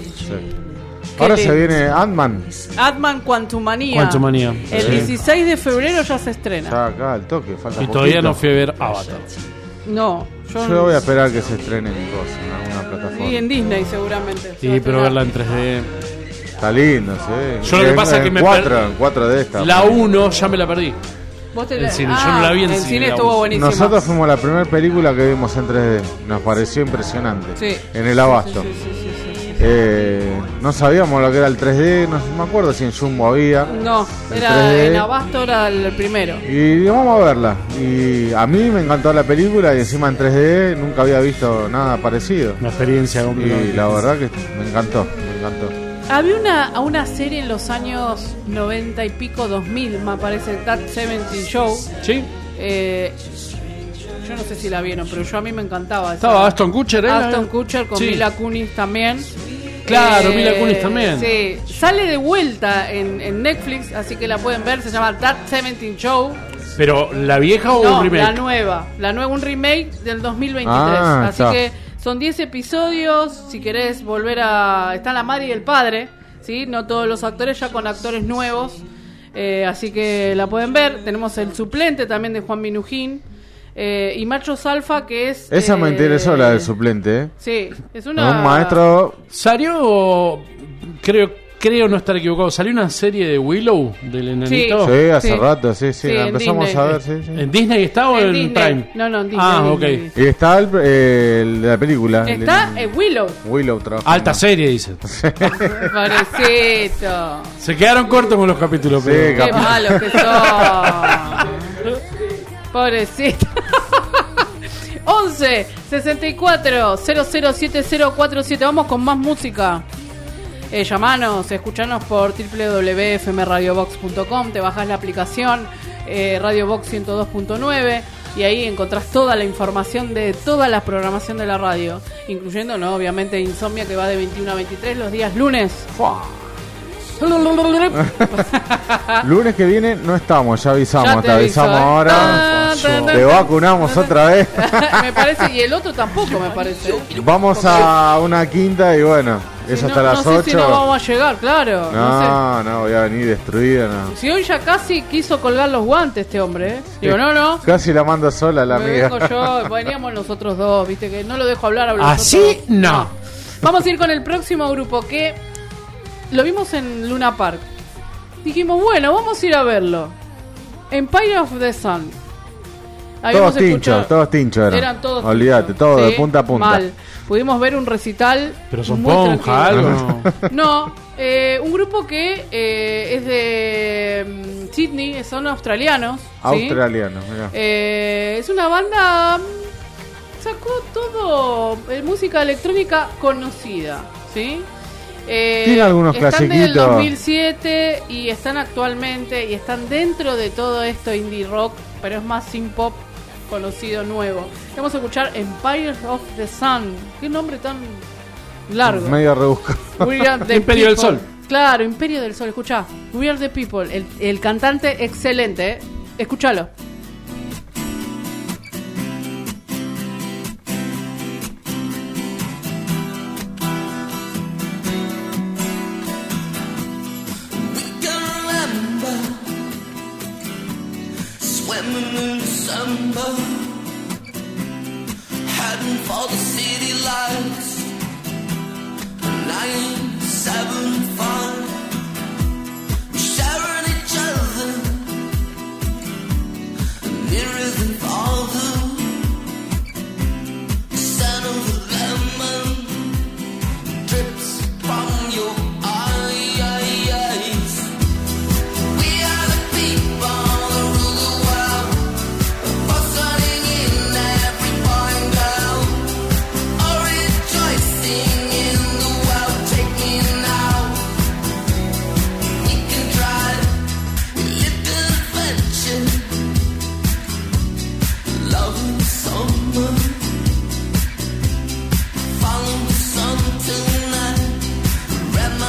Ahora Qué se lindo. viene Ant-Man. Ant-Man Quantumania. Quantumania. El Sí. dieciséis de febrero ya se estrena. Ya acá al toque, falta Y todavía poquito. no fui a ver Avatar. No, yo, Yo voy a esperar que se estrene en cosas, en alguna plataforma. y en Disney seguramente. se va a Sí, pero estrenar. verla en tres D. Está lindo, sí. Yo lo que En- pasa es que en me cuatro, per- en cuatro de estas. La uno ya me la perdí. Vos te en la- cine, ah, yo no la vi en en cine, cine la estuvo uno. buenísimo. Nosotros fuimos la primera película que vimos en tres D. Nos pareció impresionante. Sí. En el Abasto. Sí, sí, sí, sí, sí, sí. Eh, no sabíamos lo que era el tres D. No me acuerdo si en Jumbo había. No, El era tres D. en Abasto era el primero. Y vamos a verla. Y a mí me encantó la película y encima en tres D nunca había visto nada parecido. Una experiencia Y completamente. la verdad que me encantó, me encantó. Había una, una serie en los años noventa y pico, dos mil, me parece, That setenta Show. Sí. Eh, yo no sé si la vieron, pero yo a mí me encantaba. esa. Estaba Ashton Kutcher, ¿eh? Ashton Kutcher con Sí. Mila Kunis también. Claro, Mila Kunis también. Sí, sale de vuelta en, en Netflix, así que la pueden ver. Se llama That setenta Show. Pero, ¿la vieja o No, un remake? la nueva. La nueva, un remake del dos mil veintitrés. Ah, Así está. que son diez episodios. Si querés volver a... Está la madre y el padre, ¿sí? No todos los actores, ya con actores nuevos. Eh, así que la pueden ver. Tenemos el suplente también de Juan Minujín. Eh, y Machos Alfa, que es... Esa me eh, interesó, la del suplente. ¿eh? Sí, es una... Un maestro. Salió, creo, creo no estar equivocado, salió una serie de Willow del enanito. Sí, hace Sí. rato, sí, sí. Sí, la en empezamos Disney. a ver, sí, sí. ¿En Disney está o En en, Disney. Prime? No, no, en Disney, Ah, ok. Disney. Y está el, eh, el de la película. Está el- en Willow. Willow trabaja. Alta serie, dice. Pobrecito. Se quedaron cortos con los capítulos. Sí, pero- Qué Capaz. malos que son. Pobrecito. once sesenta y cuatro cero cero siete cero cuatro siete. Vamos con más música. Eh, llamanos, escuchanos por w w w punto f m radio box punto com. Te bajás la aplicación eh, Radio Box ciento dos punto nueve y ahí encontrás toda la información de toda la programación de la radio, incluyendo, no, obviamente, Insomnia, que va de veintiuno a veintitrés los días lunes. Lunes que viene no estamos, ya avisamos, Ya te, te aviso, avisamos ¿eh? ahora. Tan, tan, Te tan. vacunamos otra vez. Me parece, y el otro tampoco me parece. Vamos a una quinta y bueno, Es Si hasta no, las no sé si ocho. no vamos a llegar, claro. No, sé. No, no, voy a venir destruida, no. Si hoy ya casi quiso colgar los guantes este hombre, ¿eh? Digo, no, no. Casi la mando sola la Me amiga. vengo yo, veníamos nosotros dos, viste que no lo dejo hablar, hablo ¿Así? nosotros. No. Vamos a ir con el próximo grupo que lo vimos en Luna Park. Dijimos, bueno, vamos a ir a verlo. Empire of the Sun. Habíamos Todos tinchos, escuchado- todos tinchos eran. Eran todos Olvídate, tinchos. todo de Sí, punta a punta. Mal. Pudimos ver un recital. Pero son muy ponja, tranquilo. algo. No, eh, un grupo que eh, es de mm, Sydney, son australianos. ¿sí? Australiano, mirá. Eh, es una banda. mm, Sacó todo eh, música electrónica conocida, ¿sí? Eh, Tiene algunos están desde el clasiquitos. dos mil siete y están actualmente y están dentro de todo esto indie rock, pero es más synth pop conocido nuevo. Vamos a escuchar Empire of the Sun. Qué nombre tan largo. Medio rebuscado. We are the Imperio del people. Sol. Claro, Imperio del Sol. Escuchá. We are the people. El, el cantante excelente. ¿eh? Escúchalo. Swimming in December, heading for the city lights. Nine, seven, five, sharing each other, nearer than farther. The scent of the lemon drips from your eyes. We are the people that rule the world, buzzing in every boy and girl, all rejoicing in the world. Take me now. We can drive a little adventure, love in the summer, follow the sun tonight. Red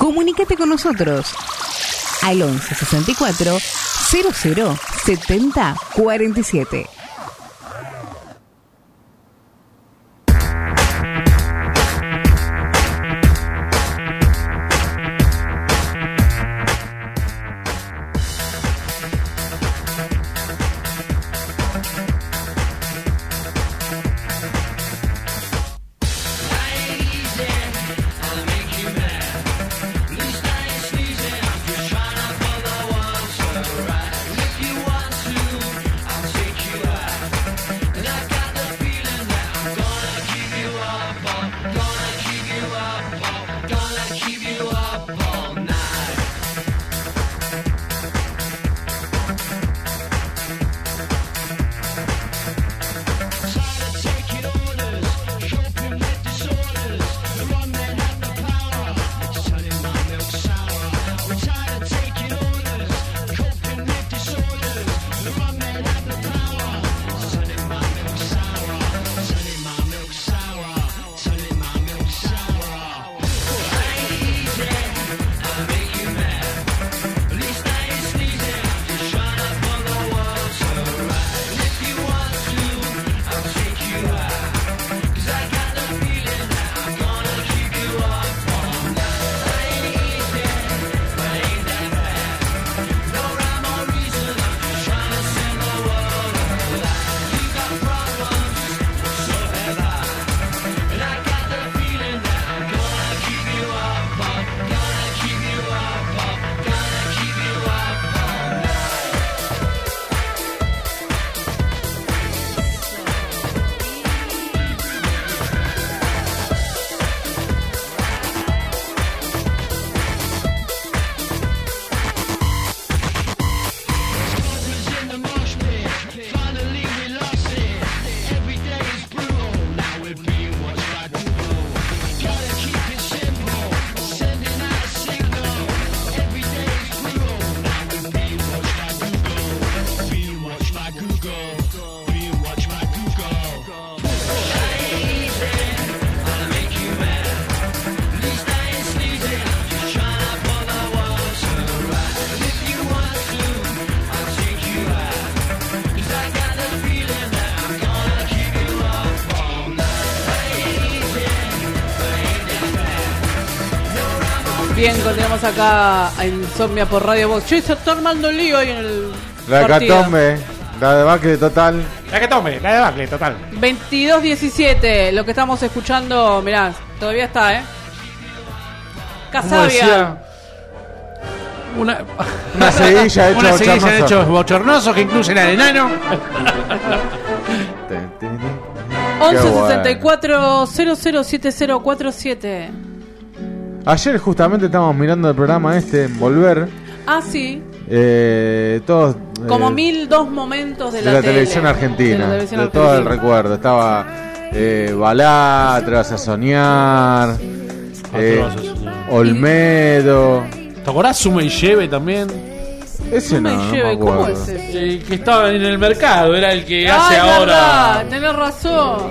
Comunícate con nosotros al once sesenta y cuatro cero cero setenta cuarenta y siete. Bien, continuamos acá a Insomnia por Radio Box. Che, se está armando un lío ahí en el La partido. hecatombe, la debacle total. La que tome, la debacle total. veintidós diecisiete, lo que estamos escuchando, mirá, todavía está, ¿eh? Como Casabia. decía, una, Una seguilla hecha una seguilla de bochornoso. hechos bochornosos que incluyen al enano. once bueno. sesenta y cuatro cero cero siete cero cuatro siete. Ayer justamente estábamos mirando el programa este, Volver. Ah, sí. Eh, todos. Como eh, mil dos momentos de de la, la tele. televisión argentina. De la televisión de todo el argentina. recuerdo. Estaba eh, Balá, Te vas a soñar. eh, vas a soñar. Olmedo. ¿Te acordás Suma y Lleve también? Ese no, Me no me lleve, ¿cómo acuerdo. es ese? El que estaba en el mercado, era el que Ah, hace es ahora. verdad, tenés razón.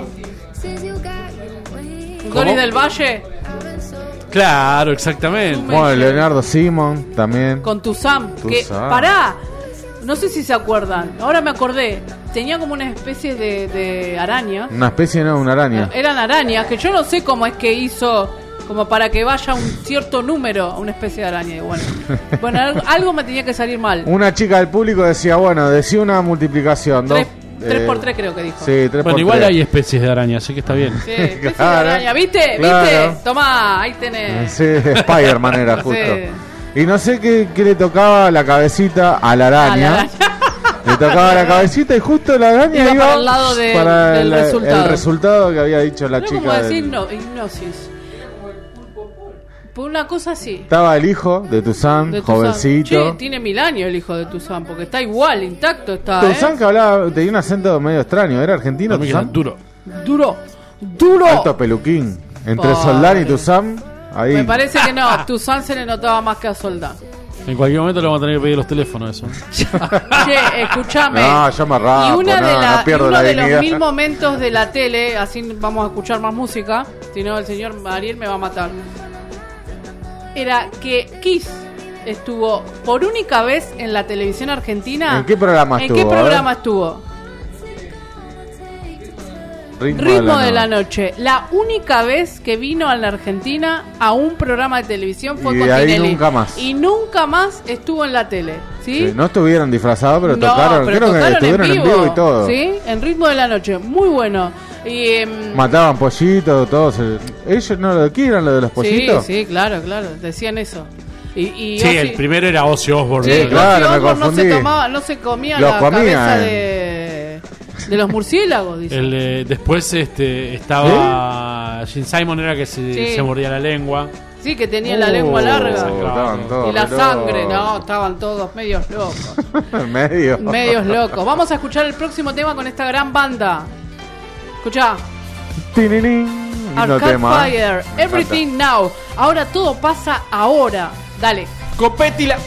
Doris del Valle Claro, exactamente. Bueno, Leonardo Simon también. con tu Sam. Que, Tuzam. pará, no sé si se acuerdan. Ahora me acordé. Tenía como una especie de, de araña. Una especie, no, una araña. Eran arañas que yo no sé cómo es que hizo. Como para que vaya un cierto número, una especie de araña. Y bueno, bueno algo, algo me tenía que salir mal. Una chica del público decía, bueno, decía una multiplicación. Tres, dos, tres eh, por tres creo que dijo. Sí, tres Bueno, por igual tres. hay especies de araña, así que está bien. Sí, especie Claro. de araña. ¿Viste? Claro. ¿Viste? Tomá, ahí tenés. Sí, Spider-Man era justo. Sí. Y no sé qué, qué le tocaba la cabecita a la araña. A la araña. Le tocaba la cabecita y justo la araña Iba iba, para el lado de- para del el, resultado. el resultado que había dicho la No, chica. como decir del- no, hipnosis. Por una cosa así. Estaba el hijo de Tuzán, De Tuzán. jovencito. Che, tiene mil años el hijo de Tuzán, porque está igual, intacto está, Tuzán ¿eh? que hablaba, tenía un acento medio extraño, ¿era argentino Para mí que era Tuzán? duro. Duro, duro. Alto peluquín. Entre Pobre. Soldán y Tuzán, ahí. Me parece que no, Tuzán se le notaba más que a Soldán. En cualquier momento le vamos a tener que pedir los teléfonos eso. Che, escúchame. No, yo me rapo, y una no, de la, no pierdo y uno la de los dignidad. mil momentos de la tele, así vamos a escuchar más música, si no el señor Ariel me va a matar. era que Kiss estuvo por única vez en la televisión argentina. ¿En qué programa ¿En estuvo? qué A ver. programa estuvo? Ritmo, Ritmo de la, no- noche. La única vez que vino a la Argentina a un programa de televisión fue Y con de ahí Tinelli. nunca más. Y nunca más estuvo en la tele. ¿Sí? Sí, no estuvieron disfrazados, pero No, tocaron. pero Creo que tocaron estuvieron en vivo. y todo. ¿Sí? En Ritmo de la noche. Muy bueno. Y, em, Mataban pollitos, todos. eh, ¿Ellos no lo que eran lo de los sí, pollitos? sí, claro, claro. Decían eso. Y, y Sí, Ozzy- el primero era Ozzy Osbourne. Sí, Sí, claro, Ozzy me Osbourne no se confundí. tomaba, no se comía Los la comía, cabeza eh. de, de los murciélagos, dice. El, eh, después este, estaba Gene Simon, era que se, Sí. se mordía la lengua. Sí, que tenía la Uh, lengua larga. estaban todos Y la re sangre, locos. no, estaban todos medios locos. En medio. medios locos. Vamos a escuchar el próximo tema con esta gran banda. Escuchá. Tininín. Lindo Arcade tema. Fire, Me Everything Now. Ahora todo pasa ahora. Dale. Copétila.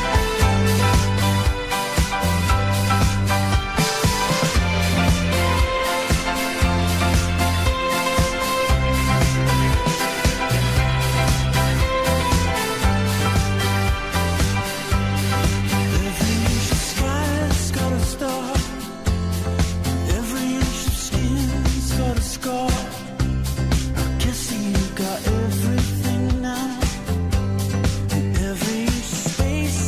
Sky's got a star. Every inch of skin's got a scar. I guess you got everything now. Every space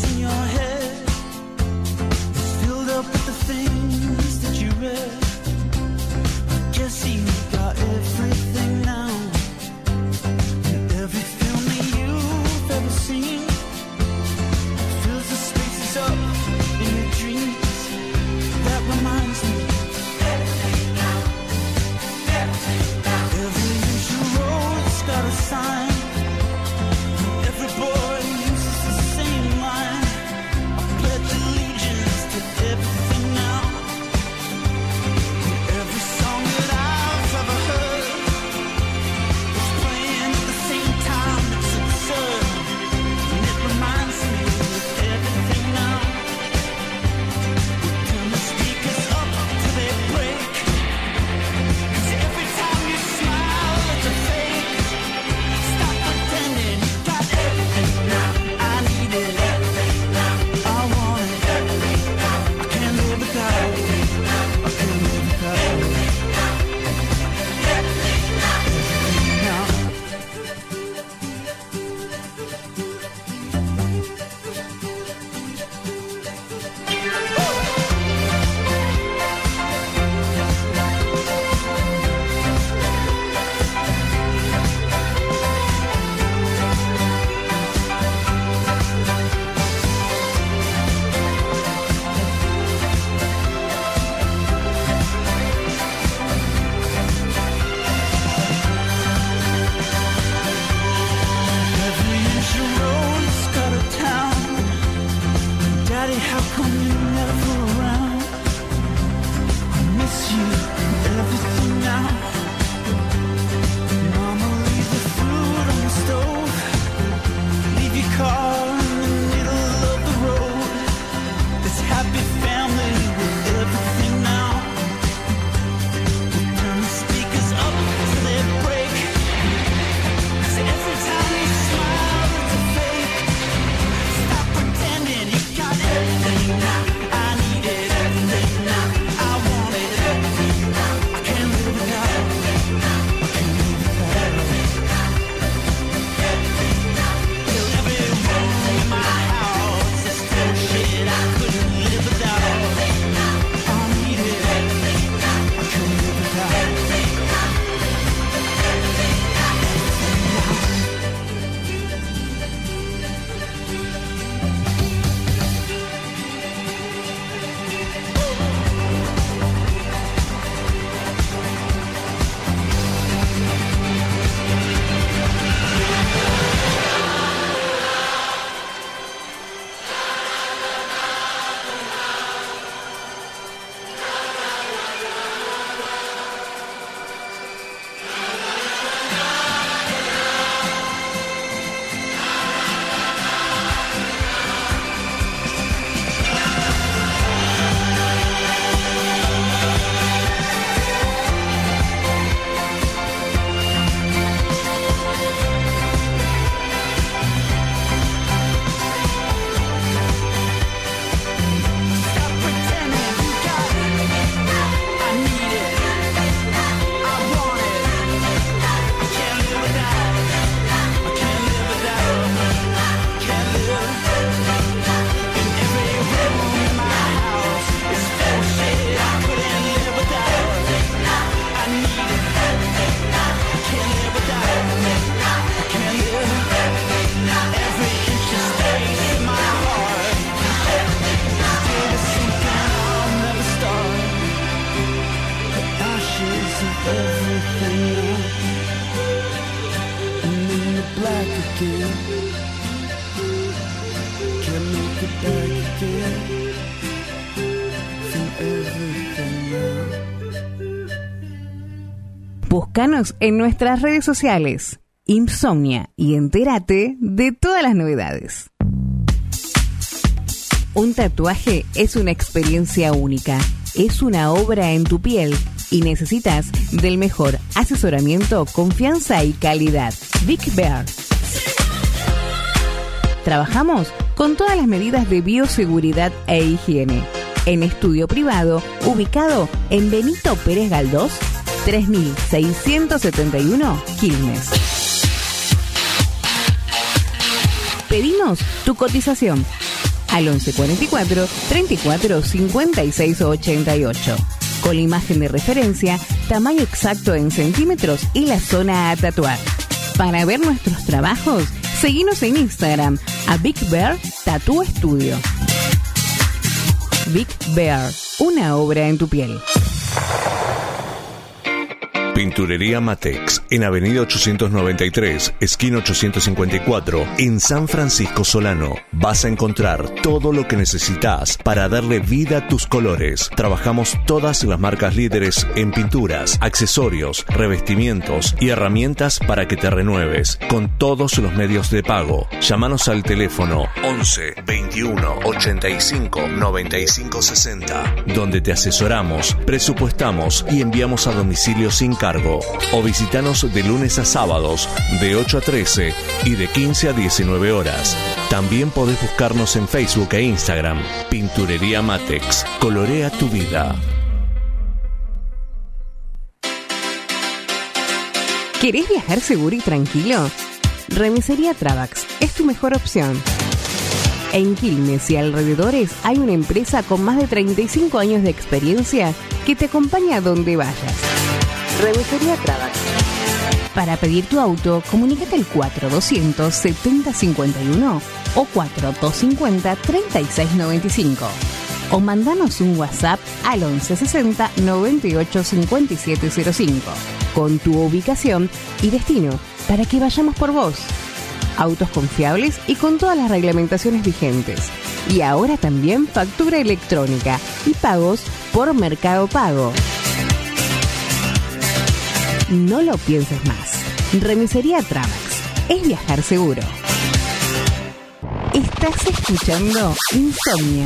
again. Can't make it back again from everything now. Búscanos en nuestras redes sociales, Insomnia, y entérate de todas las novedades. Un tatuaje es una experiencia única, es una obra en tu piel y necesitas del mejor asesoramiento, confianza y calidad. Big Bear. Trabajamos con todas las medidas de bioseguridad e higiene. En estudio privado, ubicado en Benito Pérez Galdós, tres mil seiscientos setenta y uno, Quilmes. Pedinos tu cotización al once cuarenta y cuatro, treinta y cuatro, cincuenta y seis ochenta y ocho. Con la imagen de referencia, tamaño exacto en centímetros y la zona a tatuar. Para ver nuestros trabajos, seguinos en Instagram a Big Bear Tattoo Studio. Big Bear, una obra en tu piel. Pinturería Matex, en Avenida ochocientos noventa y tres, esquina ochocientos cincuenta y cuatro, en San Francisco Solano. Vas a encontrar todo lo que necesitas para darle vida a tus colores. Trabajamos todas las marcas líderes en pinturas, accesorios, revestimientos y herramientas para que te renueves, con todos los medios de pago. Llámanos al teléfono once, veintiuno, ochenta y cinco, noventa y cinco sesenta, donde te asesoramos, presupuestamos y enviamos a domicilio sin cargo. O visitanos de lunes a sábados de ocho a trece y de quince a diecinueve horas. También podés buscarnos en Facebook e Instagram. Pinturería Matex. Colorea tu vida. ¿Querés viajar seguro y tranquilo? Remisería Travax es tu mejor opción. En Quilmes y alrededores hay una empresa con más de treinta y cinco años de experiencia que te acompaña a donde vayas. Remisería Travax. Para pedir tu auto, comunícate al cuatro doscientos setenta cincuenta y uno o cuatro doscientos cincuenta treinta y seis noventa y cinco. O mandanos un WhatsApp al once sesenta noventa y ocho cincuenta y siete cero cinco con tu ubicación y destino para que vayamos por vos. Autos confiables y con todas las reglamentaciones vigentes. Y ahora también factura electrónica y pagos por Mercado Pago. No lo pienses más. Remisería Travax es viajar seguro. Estás escuchando Insomnia.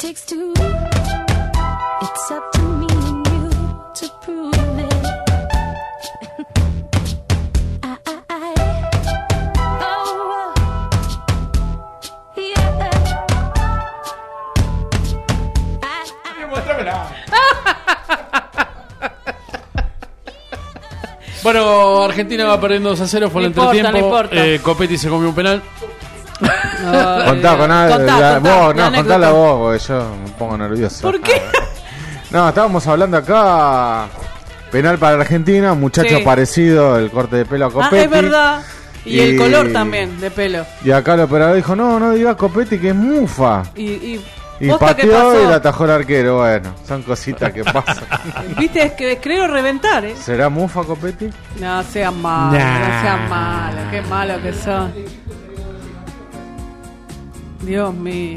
takes two. It's up to me and you to prove it. I, I, I, oh, yeah. Bueno, Argentina va perdiendo dos a cero, fue el No importa, entretiempo. no importa. Eh, Copetti se comió un penal. Contá, con nada, contá, la- contá, vos, la no, contala anécdota. vos, porque yo me pongo nervioso. ¿Por qué? No, estábamos hablando acá, penal para Argentina, un muchacho Sí. parecido, el corte de pelo a Ah, Copetti. es verdad. Y, el color también, de pelo. Y acá el operador dijo, no, no digas Copetti que es mufa. Y, y, Y ¿posta qué pateó pasó? y la atajó el arquero. Bueno, son cositas que pasan. Viste, es que creo reventar, ¿eh? ¿Será mufa Copetti? No sean malos, Nah. no sean malos, qué malos que son. Dios mío.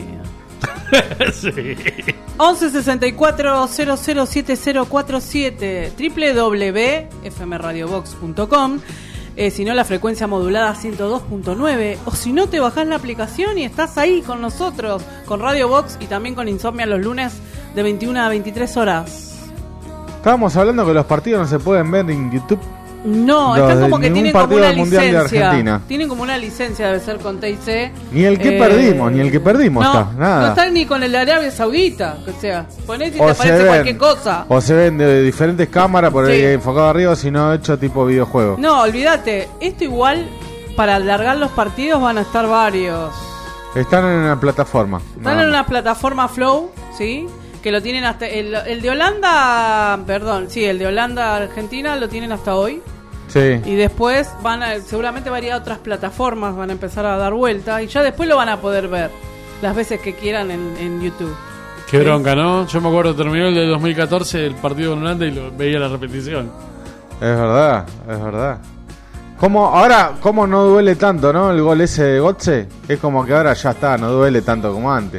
Sí. once sesenta y cuatro cero cero siete cero cuatro siete doble u doble u doble u punto f m radio box punto com, eh, si no la frecuencia modulada ciento dos punto nueve, o si no te bajás la aplicación y estás ahí con nosotros, con Radio Box y también con Insomnia los lunes de veintiuna a veintitrés horas. Estábamos hablando que los partidos no se pueden ver en YouTube. No, Los están de como que ningún tienen como partido una del Mundial de licencia. Argentina. Tienen como una licencia, debe ser con T I C. Ni el que Eh, perdimos, ni el que perdimos no, está, nada. No están ni con el de Arabia Saudita. O sea, ponés y O te se aparece ven- cualquier cosa. O se ven de diferentes cámaras, por ahí Sí. enfocado arriba, sino hecho tipo videojuego. No, olvídate. Esto igual, para alargar los partidos van a estar varios. Están en una plataforma. Están nada en más. una plataforma Flow, ¿sí? Que lo tienen hasta... El, el de Holanda, perdón, sí, el de Holanda-Argentina lo tienen hasta hoy. Sí. Y después van a, seguramente va a ir a otras plataformas, van a empezar a dar vuelta y ya después lo van a poder ver las veces que quieran en, en YouTube. Qué bronca, ¿no? Yo me acuerdo, terminó el de dos mil catorce, el partido con Holanda, y lo, veía la repetición. Es verdad, es verdad. ¿Cómo, ahora, cómo no duele tanto, no? El gol ese de Götze. Es como que ahora ya está, no duele tanto como antes.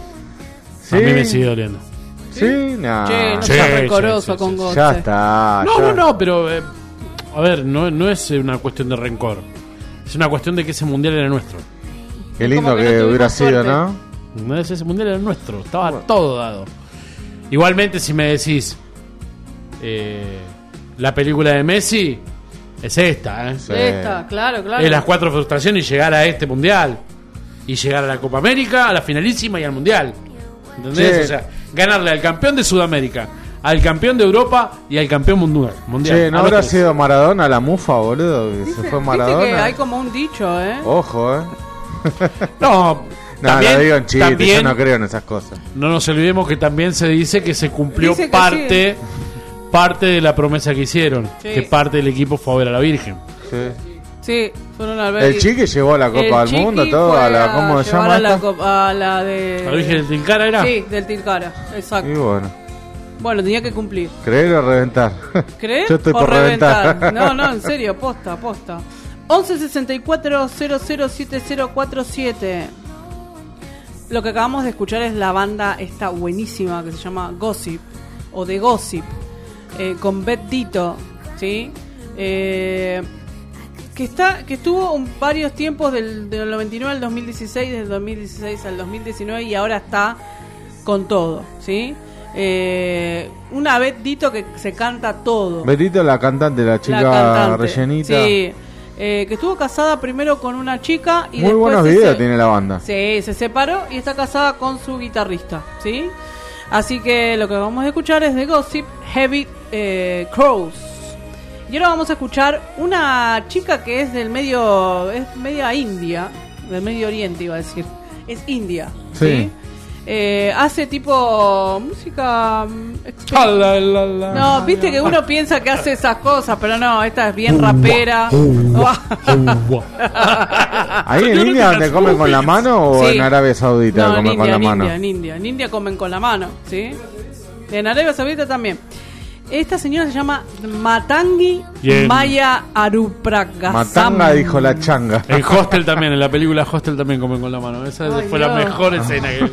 A mí me sigue doliendo. ¿Sí? No. Che, no Sí, seas sí, rencoroso sí, con sí, Götze. Ya está. No, ya. no, no, pero... eh, a ver, no, no es una cuestión de rencor. Es una cuestión de que ese mundial era nuestro. Qué lindo Como que que, no tuvimos hubiera sido, suerte. ¿no? No es ese mundial era nuestro, estaba todo dado. Igualmente, si me decís eh, la película de Messi, es esta, ¿eh? Sí. Esta, claro, claro. Es las cuatro frustraciones y llegar a este mundial. Y llegar a la Copa América, a la finalísima y al mundial. ¿Entendés? Sí. O sea, ganarle al campeón de Sudamérica, al campeón de Europa y al campeón mundial. mundial. Che, ¿no A los habrá tres. sido Maradona la mufa, boludo? Que se fue Viste Maradona. que hay como un dicho, ¿eh? Ojo, ¿eh? No, No, también, lo digo en chiste, también- yo no creo en esas cosas. no nos olvidemos que también se dice que se cumplió Dice que parte parte de la promesa que hicieron, Sí. que parte del equipo fue a ver a la Virgen. Sí. Sí, fueron al ver. El Chiqui llevó la Copa El del Mundo, Chiqui todo, fue a la, ¿cómo se llevar llama a la, esta? copa- a la de... ¿La Virgen del Tilcara era? Sí, del Tilcara, exacto. Y bueno, Bueno, tenía que cumplir. creer o reventar. ¿Crees? Yo estoy o por reventar. No, no, en serio, posta, posta. once sesenta y cuatro cero cero siete cero cuatro siete. Lo que acabamos de escuchar es la banda esta buenísima que se llama Gossip o The Gossip, eh, con Beth Ditto, ¿sí? Eh, que está que estuvo un- varios tiempos del, del noventa y nueve al dos mil dieciséis, del dos mil dieciséis al dos mil diecinueve, y ahora está con todo, ¿sí? Eh, una Beth Ditto que se canta todo. Betito, la cantante, la chica La cantante, rellenita. sí. Eh, que estuvo casada primero con una chica y Muy después buenos se- videos se- tiene la banda. Sí, se separó y está casada con su guitarrista, ¿sí? Así que lo que vamos a escuchar es de Gossip, Heavy eh, Crows. Y ahora vamos a escuchar una chica que es del medio, es media India, del Medio Oriente iba a decir, es India, ¿sí? Sí. Eh, hace tipo música mm, exper- Ah, la, la, la. no, viste que uno piensa que hace esas cosas, pero no, esta es bien rapera. ¿Ahí en India donde comen con la mano o Sí. en Arabia Saudita No, en comen India, con la en mano? India, en India, en India comen con la mano, ¿sí? En Arabia Saudita también. Esta señora se llama Matangi Bien. Maya Arupragasam. Matanga dijo la changa. En Hostel también, en la película Hostel también comen con la mano. Esa Ay, fue la Dios. mejor escena que...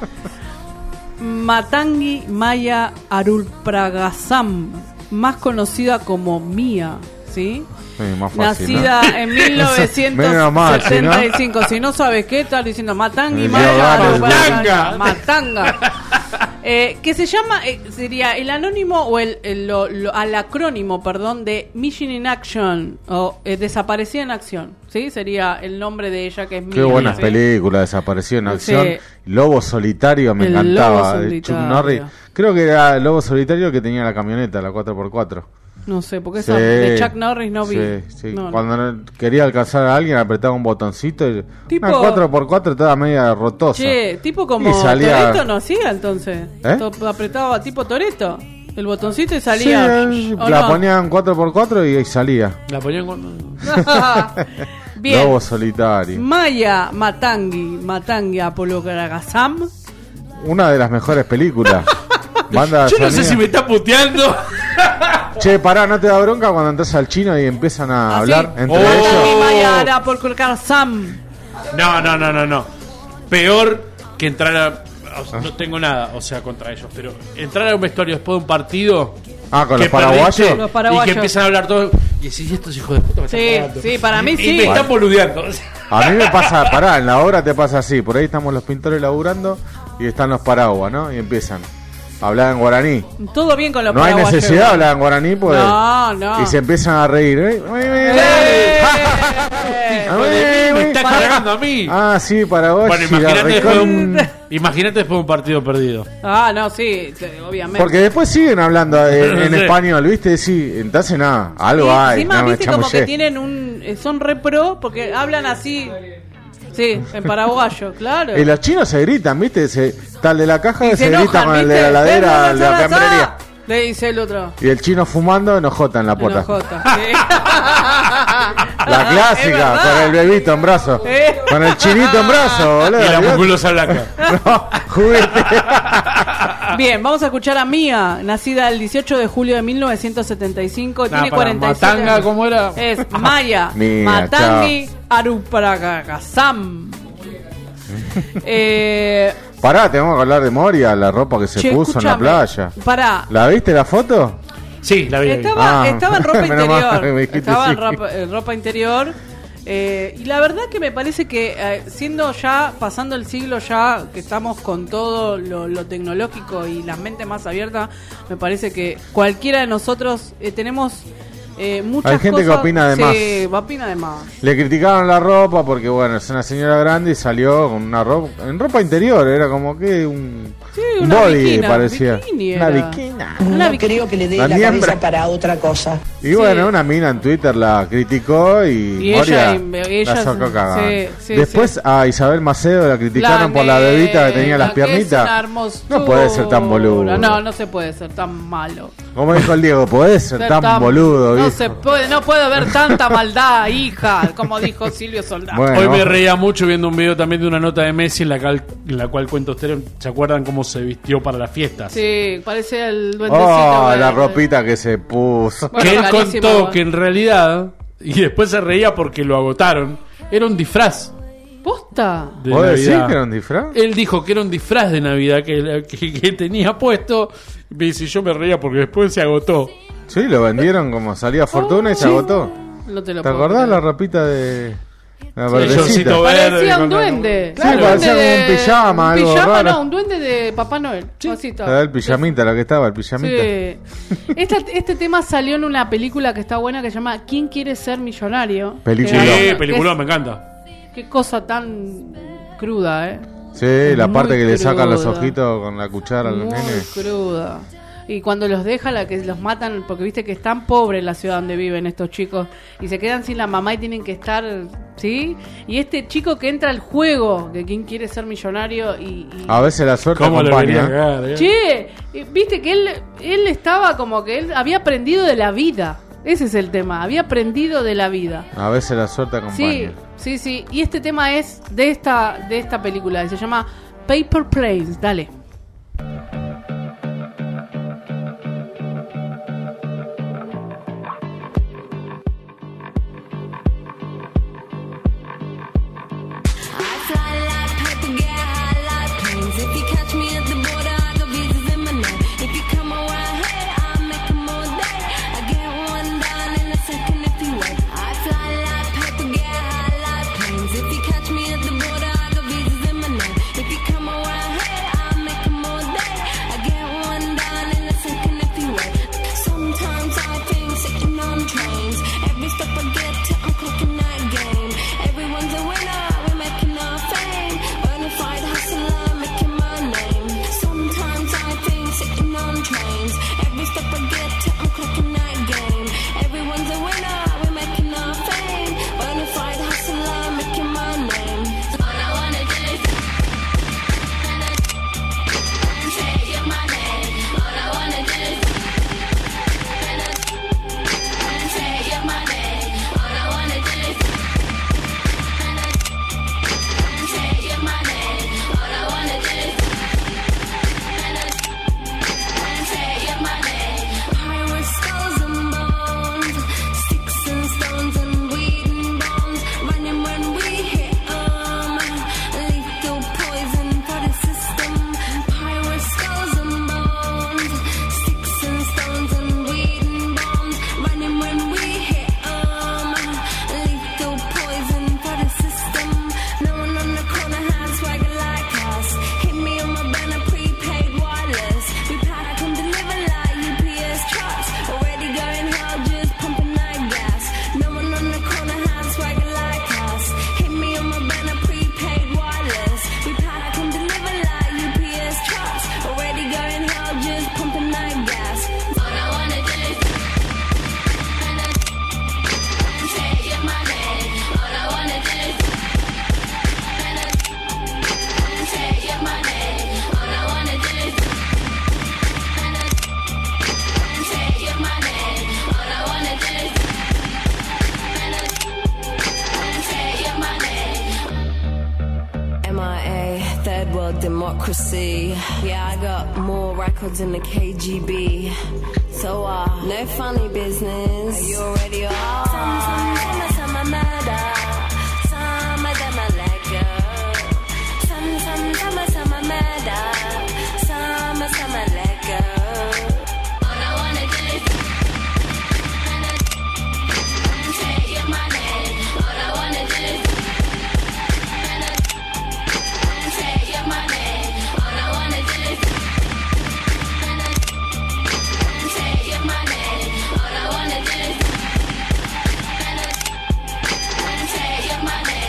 Matangi Maya Arupragasam, más conocida como Mia, ¿sí? Sí, más fácil, Nacida ¿no? en mil novecientos setenta y cinco. Si no sabes qué, estás diciendo Matangui, Me Maya, dio ganas. Matanga. Matanga. Eh, que se llama, eh, sería el anónimo o el, el, lo, lo, al acrónimo, perdón, de Mission in Action o eh, Desaparecida en Acción, ¿sí? Sería el nombre de ella, que es Qué Mia, buenas ¿sí? películas, Desapareció en Sí. Acción. Lobo Solitario me El encantaba, Lobo de Chuck Solitario. Norris. Creo que era el Lobo Solitario que tenía la camioneta, la cuatro por cuatro. No sé, porque Sí, esa de Chuck Norris no vi. sí, sí. No, no. Cuando no- quería alcanzar a alguien apretaba un botoncito y Tipo- una cuatro por cuatro toda media rotosa. Che, tipo como Y salía- Toretto no hacía entonces. ¿Eh? To- Apretaba tipo Toretto. El botoncito y Sí, salía. eh, ¿o la no? ponían cuatro por cuatro y ahí salía. La ponían cuando... Bien. Lobo Solitario. Maya Matangui, Matangui Apologaragazam. Una de las mejores películas. Banda Yo no sé sonida. si me está puteando. Che, pará, ¿no te da bronca cuando entras al chino y empiezan a ¿Ah, hablar sí? entre Oh. ellos? Matangui Maya Apologaragazam. No, no, no, no, no. Peor que entrar a... o sea, no tengo nada, o sea, contra ellos, pero entrar a un vestuario después de un partido... Ah, con que los paraguayos. Los perdiste, Y paraguayos. que empiezan a hablar todos... Y decís, estos hijos de puta me están Sí, cagando. sí, para mí Y- sí. Y me están boludeando. A mí me pasa, pará, en la obra te pasa así. Por ahí estamos los pintores laburando y están los paraguas, ¿no? Y empiezan a hablar en guaraní. Todo bien con los No hay paraguayos. necesidad de hablar en guaraní, pues. No, no. Y se empiezan a reír. ¿eh? Me está Para- cargando a mí. Ah, sí, paraguay. Bueno, imagínate después, de un, imagínate después de un partido perdido. Ah, no, sí, sí, obviamente. Porque después siguen hablando en, en Sí. español, ¿viste? Sí, entonces nada, algo Sí, hay. encima, no me viste, como chamullé. que tienen un... eh, son re pro porque hablan así... Sí, en paraguayo, claro. Y los chinos se gritan, ¿viste? Se, tal de la caja Y se, se grita enojan, con el de ¿viste? la ladera, ¡Ven, el de la ven, ven, fiambrería. Le dice el otro. Y el chino fumando enojota en la puerta. Enojota, sí. La Es clásica, verdad. con el bebito en brazo. Eh. Con el chinito en brazo, boludo. Y la olvidate. musculosa blanca. No, juguete. Bien, vamos a escuchar a Mía, nacida el dieciocho de julio de mil novecientos setenta y cinco, Nah, tiene para, cuarenta y siete Matanga, años. ¿cómo era? Es Maya Mía, Matangui Aruparagazam. eh, Pará, tenemos que hablar de Moria, la ropa que se che, puso en la escúchame, playa. Pará, ¿La viste la foto? Sí, la vi. la vi. estaba, Ah. estaba en ropa Menos mal interior. que me dijiste Estaba en sí. ropa, en ropa interior. eh, y la verdad que me parece que eh, siendo ya, pasando el siglo ya, que estamos con todo lo, lo tecnológico y las mentes más abiertas, me parece que cualquiera de nosotros eh, tenemos eh, muchas Hay gente que cosas- opina de sí, opina de más. Le criticaron la ropa porque, bueno, es una señora grande y salió con una ropa, en ropa interior, era como que un, Sí, un una body bikina, parecía. bikini Una era. bikina. Una No bikini. creo que le dé La la, miembra. cabeza para otra cosa. Y bueno, una mina en Twitter la criticó y, Y Moria ella- ella- la sacó cagada. sí, sí, Después sí. a Isabel Macedo la criticaron por la bebita que tenía las nena, que es una piernitas. hermosura. No puede ser tan boludo. No, no se puede ser tan malo. Como dijo el Diego, podés ser tan, boludo, No viejo. se puede, no puede haber tanta maldad, hija, como dijo Silvio Soldado. Bueno. Hoy me reía mucho viendo un video también de una nota de Messi en la cual, en la cual cuenta usted, ¿se acuerdan cómo se vistió para las fiestas? Sí, parece el duendecito. Oh, bueno. la ropita que se puso. Bueno, Que él carísimo, contó bueno. que en realidad, y después se reía porque lo agotaron, era un disfraz ¿Posta? de ¿Vos decís Navidad. que era un disfraz? Él dijo que era un disfraz de Navidad que, que, que tenía puesto. Y me dice, yo me reía porque después se agotó. Sí, lo vendieron como salía fortuna y se Sí. agotó. No te lo ¿Te puedo acordás creer. la ropita de la Sí, verdecita? shortcito verde, Parecía un con- duende. Claro, Un parecía duende como un de- pijama, un algo pijama, raro. no, un duende de Papá Noel. Así está. Era el pijamita, la que estaba, el pijamita. Sí. Esta- este tema salió en una película que está buena que se llama ¿Quién quiere ser millonario? Película. Que- Sí, que película, es- me encanta. Qué cosa tan cruda, ¿eh? Sí, la Muy parte que le sacan los cruda. ojitos con la cuchara a los Muy nenes. cruda. Y cuando los deja, la que los matan, porque viste que es tan pobre la ciudad donde viven estos chicos y se quedan sin la mamá y tienen que estar, ¿sí? Y este chico que entra al juego, que quien quiere ser millonario y... y- A veces la suerte ¿Cómo le venía a acompaña. cagar, eh? Che, eh, viste que él, él estaba como que él había aprendido de la vida. Ese es el tema, había aprendido de la vida. A veces la suerte acompaña. Sí, sí, sí. Y este tema es de esta, de esta película, y se llama Paper Planes. Dale. I fly like paper, get high like planes. If you catch me at the border, I got visas in my name. If you come around here, I'll make 'em all day. I get one down in a second if democracy. Yeah, I got more records in the K G B. So, uh, no funny business. You already are. Some, some, some, some I murder. Some of them I let go. Some, some, some, some I murder. Some, some I let go. All I wanna do is take your money. All I wanna do is take your money. All I wanna do is take your money. All I wanna do is take your money.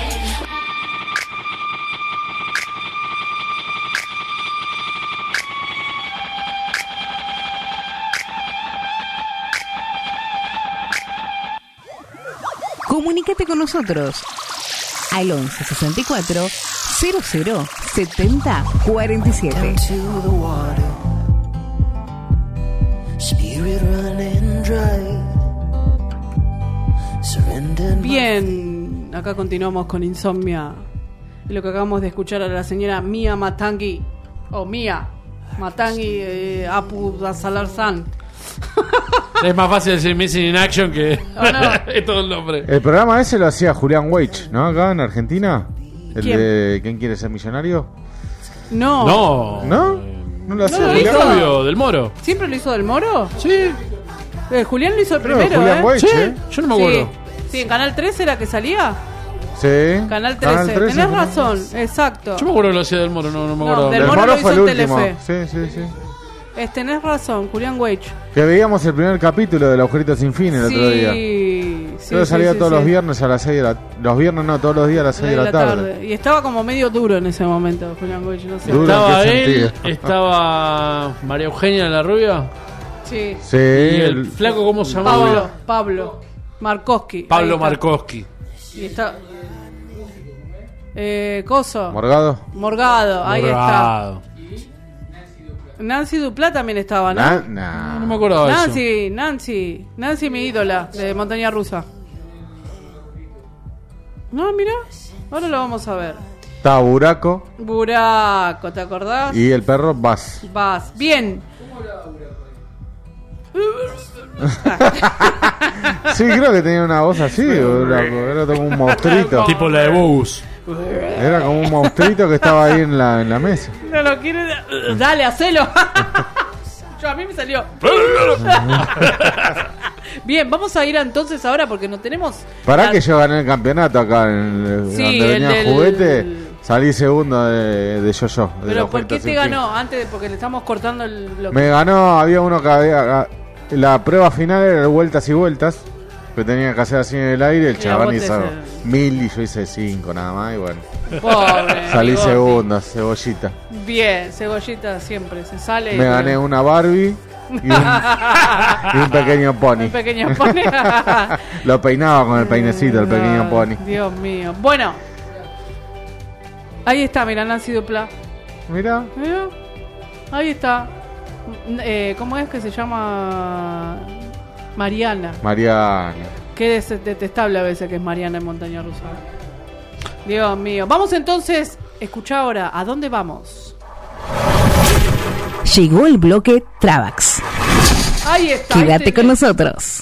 Comunícate con nosotros al once sesenta y cuatro cero cero setenta cuarenta y siete. Bien, acá continuamos con Insomnia. Y lo que acabamos de escuchar a la señora Mia Matangi, o Mia Matangi eh, Apu Dasalar-san. Es más fácil decir Missing in Action que es todo el nombre. El programa ese lo hacía Julián Weich, ¿no? Acá en Argentina. El ¿Quién? de ¿Quién quiere ser millonario? No. No. ¿No? ¿No lo hacía lo Julián? hizo. Obvio, del Moro. ¿Siempre lo hizo del Moro? Sí. Eh, Julián lo hizo el Creo, primero, Julián ¿eh? Weich, Sí, ¿eh? yo no me acuerdo. Sí. Sí, en Canal trece era que salía. Sí. Canal trece. Tenés razón, exacto. Yo me acuerdo que lo hacía del Moro, no, no me No, acuerdo. del El Moro Moro lo fue hizo el en último. Telefe. Sí, sí, sí. Es, tenés razón, Julián Weich. Que veíamos el primer capítulo del Agujerito Sin Fin el otro día. Sí, sí. Creo que sí, salía sí, todos sí. los viernes a las seis de la Los viernes no, todos los días a las seis de la tarde. Y estaba como medio duro en ese momento, Julián Weich, no sé. Duro. Estaba ¿en qué él, sentido? estaba María Eugenia la rubia. Sí. Sí. Y el el- flaco, ¿cómo se llamaba? Pablo, Pablo. Markowski. Pablo Ahí está. Markowski. Y está. Eh, Coso. ¿Morgado? Morgado, ahí Morgado. está. Nancy Duplá también estaba, ¿no? Na- nah. No me acordaba de eso. Nancy, Nancy. Nancy, mi ídola de Montaña Rusa. No, mira. Ahora lo vamos a ver. Estaba Buraco Buraco, ¿te acordás? y el perro Bas. Vas. Bien. Sí, creo que tenía una voz así. Era, era como un monstruito. Tipo la de Bogus. Era como un monstruito que estaba ahí en la, en la mesa. No lo quiere. Dale, hacelo. Yo, a mí me salió. Bien, vamos a ir entonces ahora porque no tenemos. Pará la- que yo gané el campeonato acá en el, Sí, donde el venía del- el juguete. Salí segundo de, de yo-yo. de la Pero ¿por oferta qué te sin ganó? Antes de, porque le estamos cortando el. Lo fin. Me ganó, había uno que había. La prueba final era de vueltas y vueltas. Que tenía que hacer así en el aire. El Y a chabón vos te hizo hace- mil y yo hice cinco nada más. Y bueno, Pobre. salí Bigote. segundo, cebollita. Bien, cebollita siempre se sale. Me gané una Barbie y un, y un pequeño pony. Un pequeño pony. Lo peinaba con el peinecito, el pequeño Ay, pony. Dios mío. Bueno. Ahí está, mira, Nancy Duplá. Mira. Mira. Ahí está. N- Eh, ¿Cómo es que se llama? Mariana. Mariana. Qué des- detestable a veces que es Mariana en Montaña Rusa. Dios mío. Vamos entonces. Escucha ahora. ¿A dónde vamos? Llegó el bloque Travax. Ahí está. ahí Quédate tenés. con nosotros.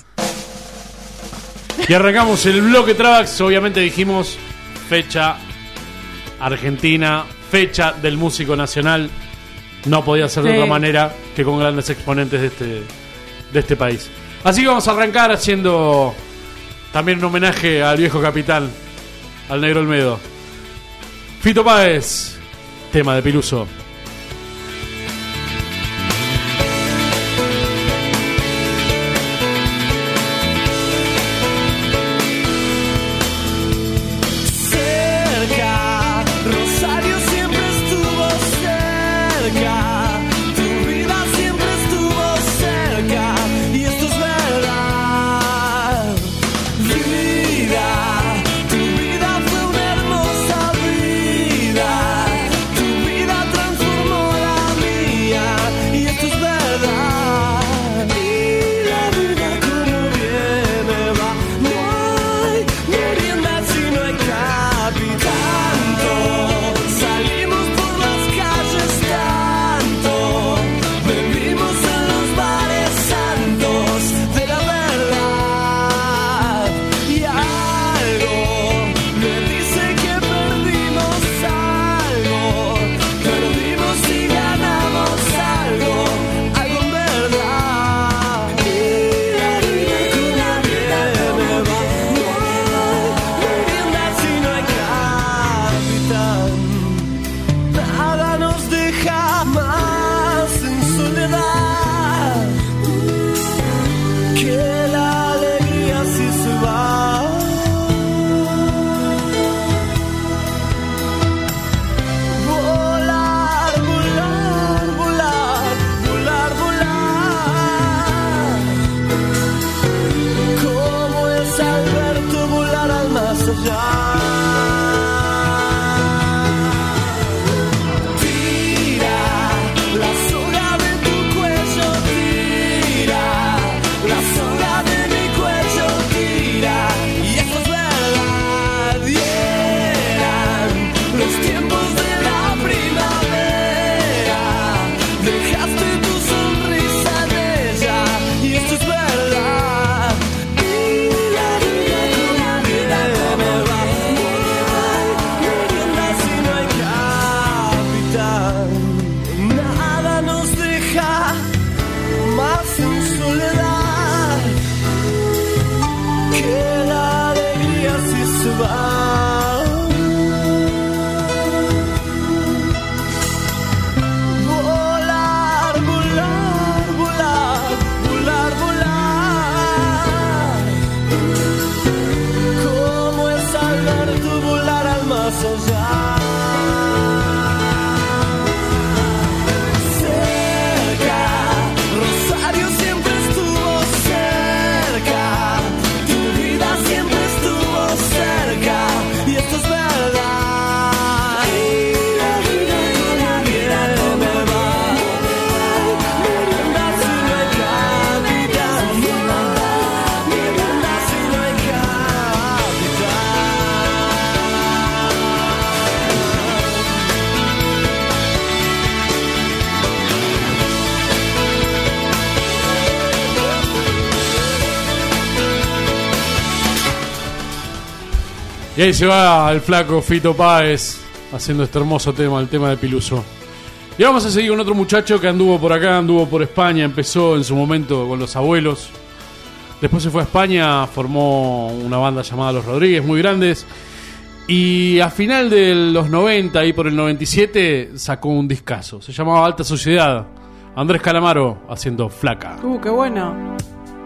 Y arrancamos el bloque Travax. Obviamente dijimos fecha Argentina, fecha del músico nacional. No podía ser de Sí. otra manera que con grandes exponentes de este, de este país. Así que vamos a arrancar haciendo también un homenaje al viejo capitán, al Negro Olmedo. Fito Páez, tema de Piluso. Cerca, Rosario siempre estuvo cerca, tu vida siempre estuvo cerca, y esto es verdad. Vida, tu vida fue una hermosa vida, tu vida transformó Y ahí se va el flaco Fito Páez haciendo este hermoso tema, el tema de Piluso. Y vamos a seguir con otro muchacho que anduvo por acá, anduvo por España, empezó en su momento con Los Abuelos. Después se fue a España, formó una banda llamada Los Rodríguez, muy grandes. Y a final de los noventa, y por el noventa y siete, sacó un discazo. Se llamaba Alta Sociedad. Andrés Calamaro haciendo Flaca. Uh, qué bueno.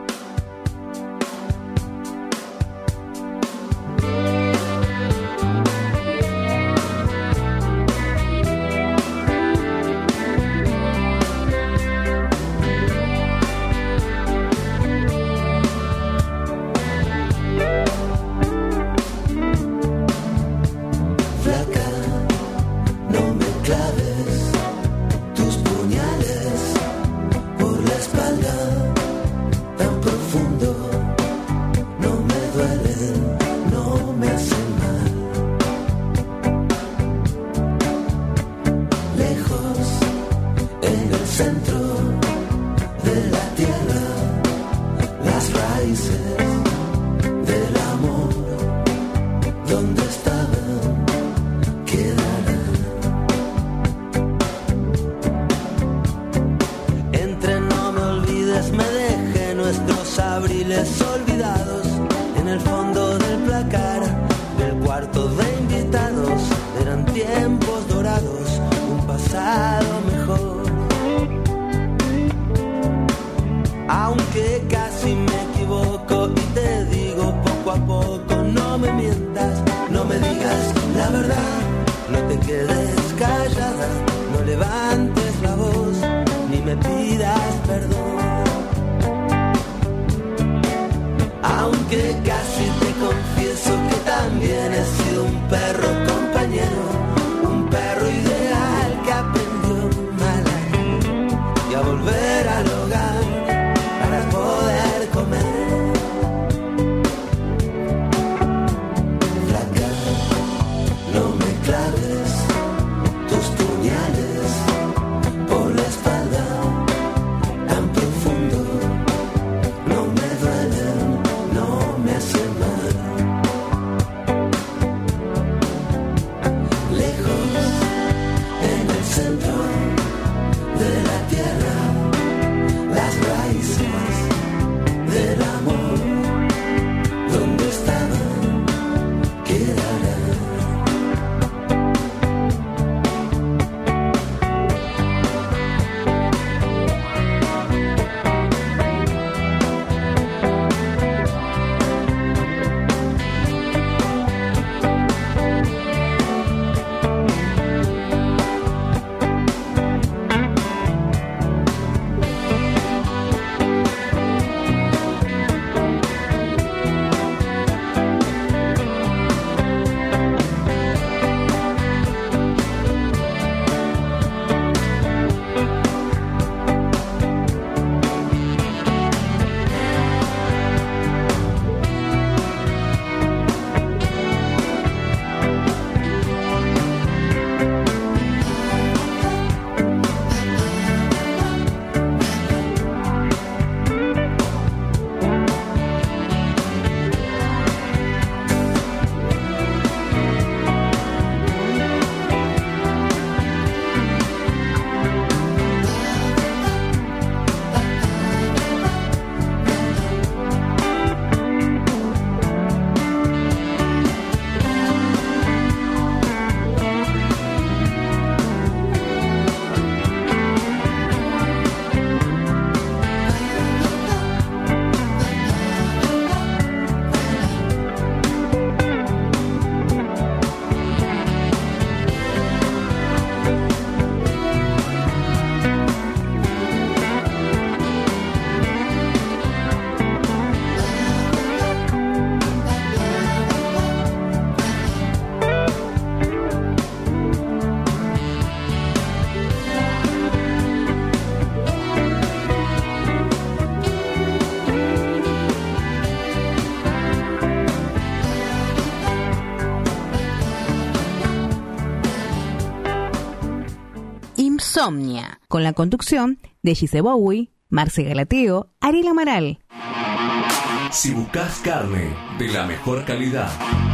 Insomnia, con la conducción de Gise Bowie, Marce Galateo, Ariel Amaral. Si buscas carne de la mejor calidad,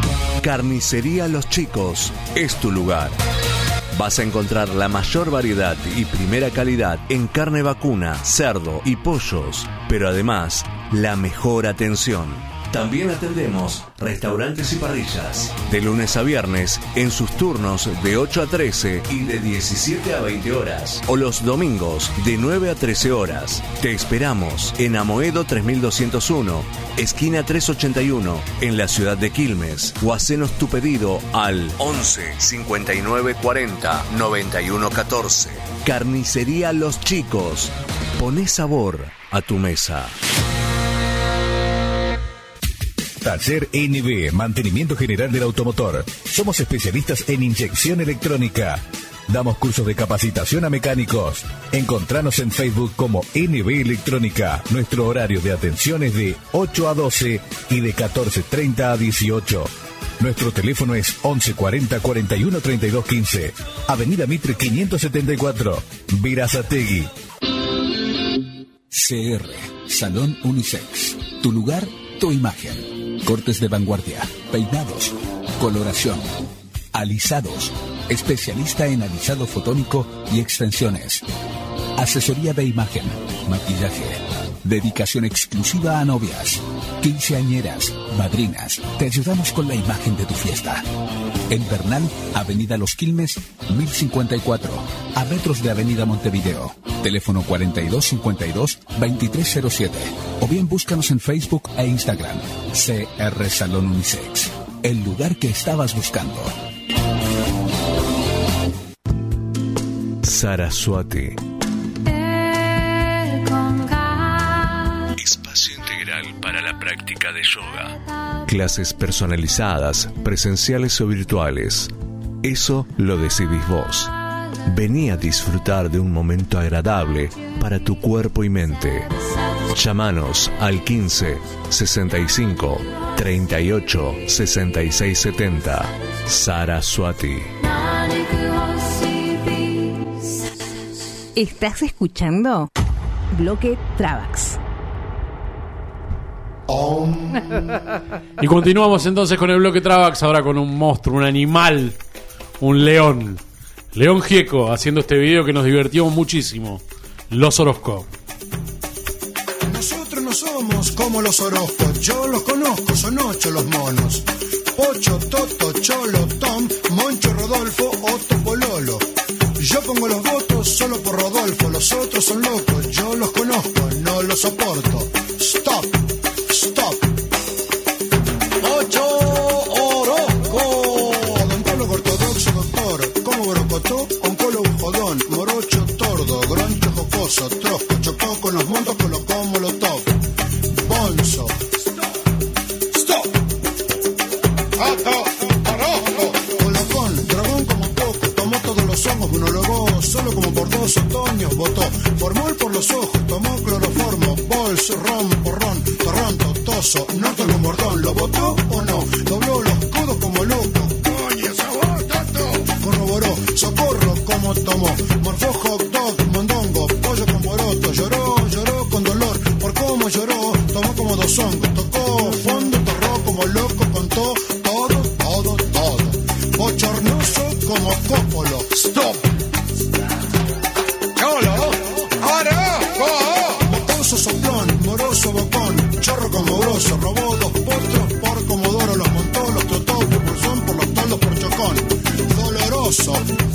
Carnicería Los Chicos es tu lugar. Vas a encontrar la mayor variedad y primera calidad en carne vacuna, cerdo y pollos, pero además la mejor atención. También atendemos restaurantes y parrillas, de lunes a viernes en sus turnos de ocho a trece y de diecisiete a veinte horas, o los domingos de nueve a trece horas. Te esperamos en Amoedo tres mil doscientos uno, esquina trescientos ochenta y uno, en la ciudad de Quilmes, o hacenos tu pedido al once cincuenta y nueve cuarenta noventa y uno catorce. Carnicería Los Chicos. Poné sabor a tu mesa. Taller N B, Mantenimiento General del Automotor. Somos especialistas en inyección electrónica. Damos cursos de capacitación a mecánicos. Encontranos en Facebook como N B Electrónica. Nuestro horario de atención es de ocho a doce y de catorce treinta a dieciocho. Nuestro teléfono es once cuarenta cuarenta y uno treinta y dos quince. Avenida Mitre quinientos setenta y cuatro, Verazategui. C R, Salón Unisex. Tu lugar, tu imagen. Cortes de vanguardia, peinados, coloración, alisados, especialista en alisado fotónico y extensiones. Asesoría de imagen, maquillaje, dedicación exclusiva a novias, quinceañeras, madrinas. Te ayudamos con la imagen de tu fiesta. En Bernal, Avenida Los Quilmes, mil cincuenta y cuatro, a metros de Avenida Montevideo. Teléfono cuarenta y dos cincuenta y dos veintitrés cero siete. O bien búscanos en Facebook e Instagram. C R Salón Unisex. El lugar que estabas buscando. Saraswati. Espacio integral para la práctica de yoga. Clases personalizadas, presenciales o virtuales. Eso lo decidís vos. Vení a disfrutar de un momento agradable para tu cuerpo y mente. Llámanos al quince sesenta y cinco treinta y ocho sesenta y seis setenta. Saraswati. Estás escuchando Bloque Travax. Y continuamos entonces con el bloque Travax, ahora con un monstruo, un animal, un león. León Gieco haciendo este video que nos divirtió muchísimo. Los Orozco. Nosotros no somos como los Orozco, yo los conozco, son ocho los monos. Pocho, Toto, Cholo, Tom, Moncho, Rodolfo, Otto, Pololo. Yo pongo los votos solo por Rodolfo, los otros son locos, yo los conozco, no los soporto. Stop, stop. Ocho Orozco, odontólogo ortodoxo, doctor, como brocotó, oncólogo jodón, morocho, tordo, groncho, jocoso, trosco, chocó con los mundos, colocó molotov. Bonzo. Stop. Ocho Orozco. Colocón, dragón como poco, tomó todos los ojos, monólogó, solo como por dos otoños votó. Formol por los ojos, tomó cloroformo, bols, ron, porrón, torrón, totoso, norte con bordón, ¿lo votó o no? Dobló los codos como loco, coño, sabor, tato. Corroboró, socorro como tomó, morfó hot dog, mondongo, pollo con boroto, lloró, lloró con dolor, por cómo lloró, tomó como dos hongos, tocó fondo, torró como loco, contó todo, todo, todo. Bochornoso como cópolo, stop. Cholo, Orozco. Mocoso soplón, moroso bocón, chorro como grosso, robó dos potros por comodoro, los montó, los trotó, por pulsón, por los toldos, por chocón. Doloroso.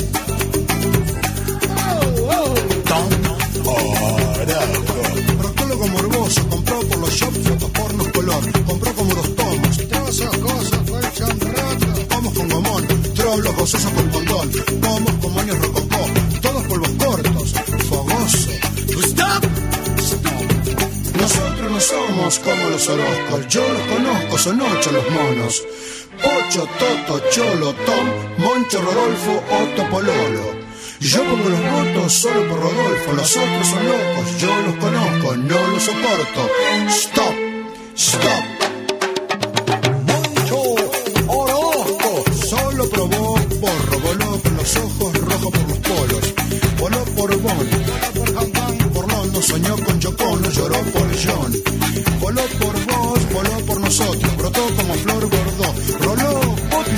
Tom Orozco. Proctólogo morboso, compró por los shops fotos pornos color, compró como dos tomos. Trozos, cosas, fue rato. Pomos con gomón, trollos gozosos con condón, pomos con moños rococó, todos polvos cortos, fogoso. Stop, stop. Nosotros no somos como los Orozcos, yo los conozco, son ocho los monos. Ocho, Toto, Cholo, Tom, Moncho, Rodolfo, Otto, Pololo. Yo pongo los votos solo por Rodolfo, los otros son locos, yo los conozco, no los soporto. Stop, stop. Moncho Orozco, solo probó porro, voló con los ojos rojos por los polos, voló por Bon, voló por Hong por London, soñó con Yoko, no lloró por John, voló por vos, voló por nosotros, brotó como flor gordó, roló,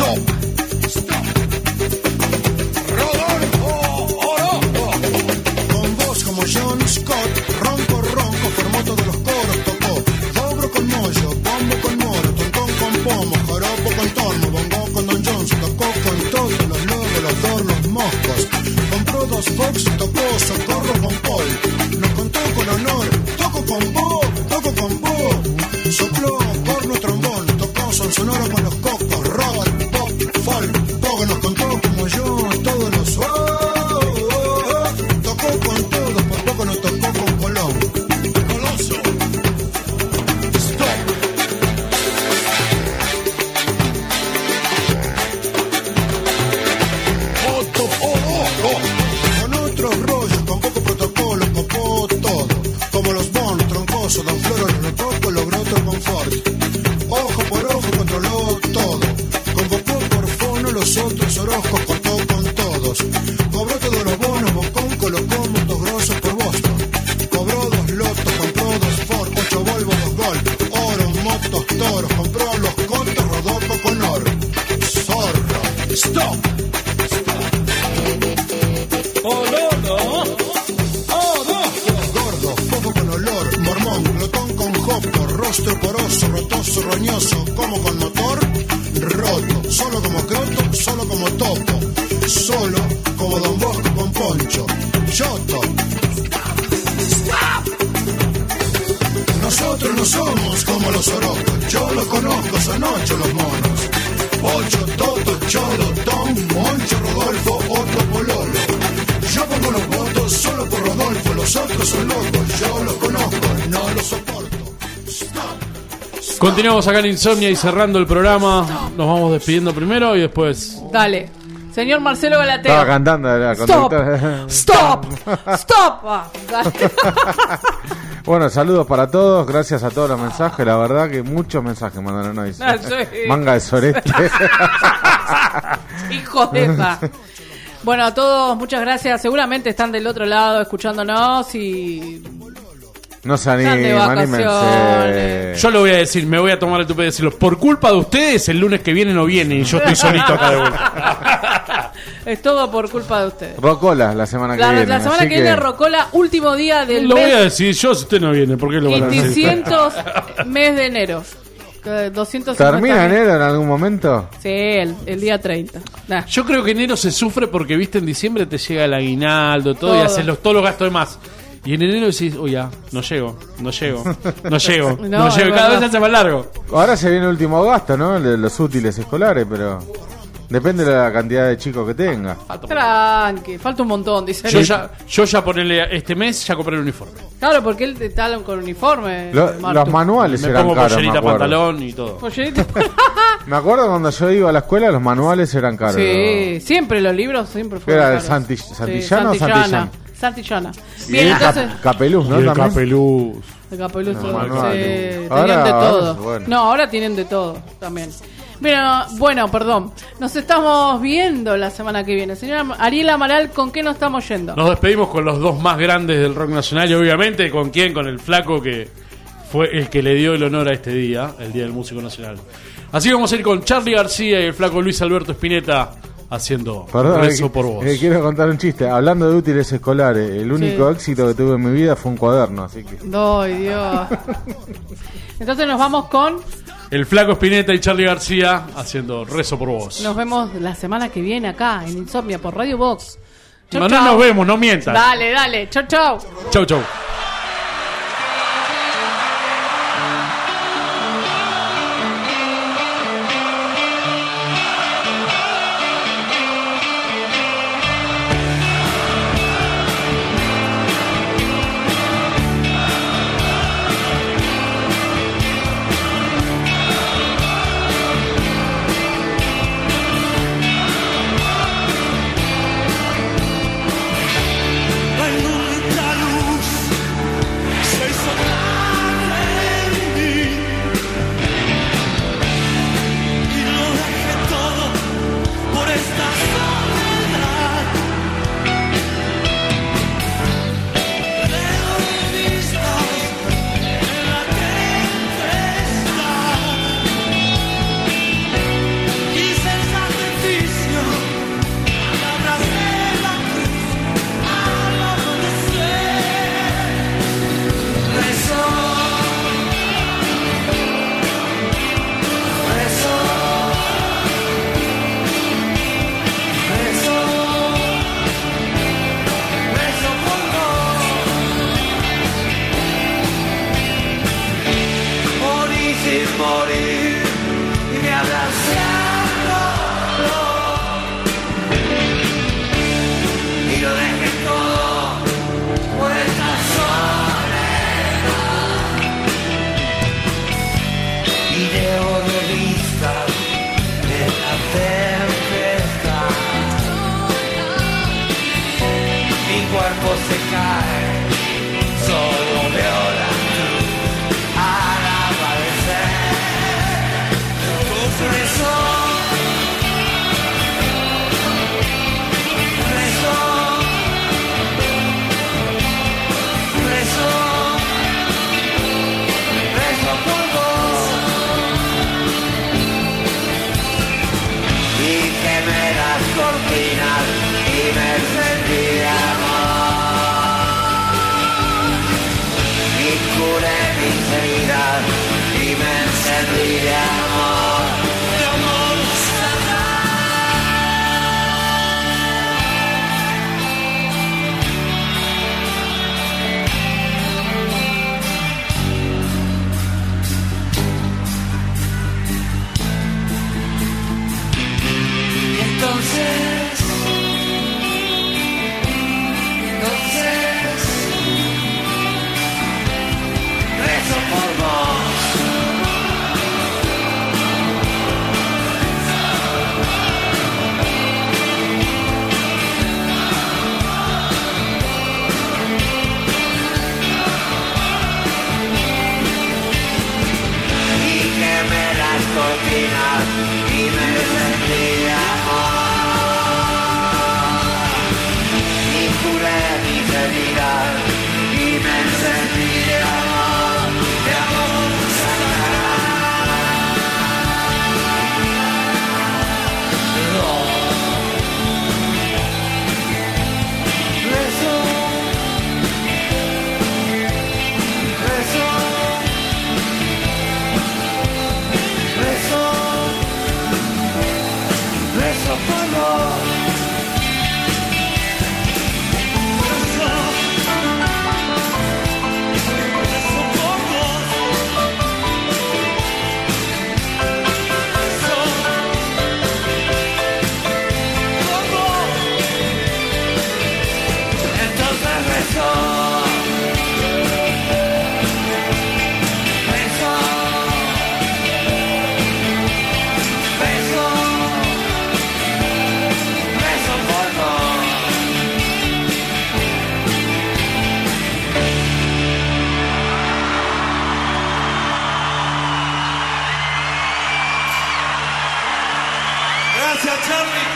stop, stop. Rodolfo Orozco. Con voz como John Scott, ronco, ronco, formó todos los coros, tocó. Dobro con mollo, bombo con moro, toncón con pomo, joropo con tormo, bongo con Don Johnson, tocó con todos los lobos, los dos, los moscos. Compró dos Fox, tocó socorro con Paul. Nos contó con honor, toco con Bob, toco con Bob. Sopló corno, trombón, tocó son sonoro con los cocos, robot, pop, folk, poco nos contó como yo, todos los oh, oh, oh. Tocó con todos, por poco nos tocó con Colón. Coloso. Stop. Otto, oh, oh, oh. Con otros rollos, con poco protocolo, copó todo. Como los Bond, troncoso, Don Floro, los Rococo, logró otro confort. Ojo por ojo, controló todo. Convocó por fono los otros Orozcos, cortó con todos. Cobró todos los bonos, Bocón colocó motos grosos por Boston. Cobró dos lotos, compró dos Ford, ocho Volvo, dos Golf. Oro, motos, toros, compró los cotos, Rodolfo con oro. Zorro, stop. Olono, gordo, fuego con olor, mormón, glotón con jopo, rostro poroso, rotoso, roñoso, como con motor, roto, solo como croto, solo como topo, solo como Don Bosco con poncho, choto. Nosotros no somos como los Orozcos, yo los conozco, son ocho los monos. Ocho, Toto, Cholo, Tom, Moncho, Rodolfo, otro Pololo. Yo pongo los votos solo por Rodolfo, los otros son locos, yo los conozco, no los soporto. Stop. Continuamos acá en Insomnia y cerrando el programa. Nos vamos despidiendo primero y después. Dale. Señor Marcelo Galateo. Estaba cantando la Stop. conductora. Stop. Stop. Ah, dale. Bueno, saludos para todos, gracias a todos los mensajes, la verdad que muchos mensajes mandaron hoy. Ah, sí. Manga de sorete. Hijo de pa. Bueno, a todos, muchas gracias. Seguramente están del otro lado escuchándonos y... No se Están de animen, vacaciones. anímense. Yo lo voy a decir, me voy a tomar el tupe de decirlo. Por culpa de ustedes, el lunes que viene no viene y yo estoy solito acá de vuelta. Es todo por culpa de ustedes. Rocola la semana que La, viene. la semana así que viene Rocola, último día del Lo voy a mes, decir yo si usted no viene. ¿Por qué lo van a decir? quinientos mes de enero. Eh, doscientos cincuenta ¿Termina mil. enero en algún momento? Sí, el, el día treinta. Nah. Yo creo que enero se sufre porque, viste, en diciembre te llega el aguinaldo, todo, y Todo. haces los, todos los gastos de más. Y en enero decís, oh ya, no llego, no llego, no llego, no, No, llego, es cada verdad. vez se hace más largo. Ahora se viene el último gasto, ¿no? El de los útiles escolares, pero depende de la cantidad de chicos que tenga. Tranqui, falta un montón, dice. Yo ya, yo ya ponerle este mes ya compré el uniforme. Claro, porque él te talan con uniforme. Lo- Martu. los manuales Me eran pongo caros, me pollerita, acuerdo. pantalón y todo. Pollerita. Me acuerdo cuando yo iba a la escuela, los manuales eran caros. Sí, siempre los libros siempre ¿Qué fueron era? caros. Santi- Sí, ¿Santillana o Santillana. Santillán? Santillana. Y Bien, el entonces... cap- Capeluz, ¿no? Y el También. capeluz. El Capeluz, Los sí, manuales. tenían Ahora- de ahora, todo. bueno. No, ahora tienen de todo también. Bueno, bueno, perdón. Nos estamos viendo la semana que viene. Señora Ariel Amaral, ¿con qué nos estamos yendo? Nos despedimos con los dos más grandes del rock nacional y obviamente con quién, con el flaco que fue el que le dio el honor a este día, el Día del Músico Nacional. Así que vamos a ir con Charly García y el flaco Luis Alberto Spinetta haciendo Perdón, Rezo eh, por vos. eh, quiero contar un chiste. Hablando de útiles escolares, el único Sí. éxito que tuve en mi vida fue un cuaderno, así que... Ay, Dios. Entonces nos vamos con... El flaco Spinetta y Charly García haciendo Rezo por vos. Nos vemos la semana que viene acá en Insomnia por Radio Box. Chau, No, no chau. nos vemos, no mientas. Dale, dale. Chau, chau. Chau, chau. La inútil luz cortinas y me encendí de amor. Y curé mis heridas y me encendí de amor. De amor Entonces, entonces, rezo por vos. Y quemé las cortinas y me sentí de amor. Y me encendí de amor, de amor sagrado. Rezo, rezo, rezo, rezo por vos. Gracias, Charlie.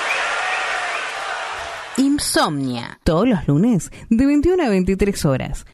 Insomnia, todos los lunes de veintiuna a veintitrés horas,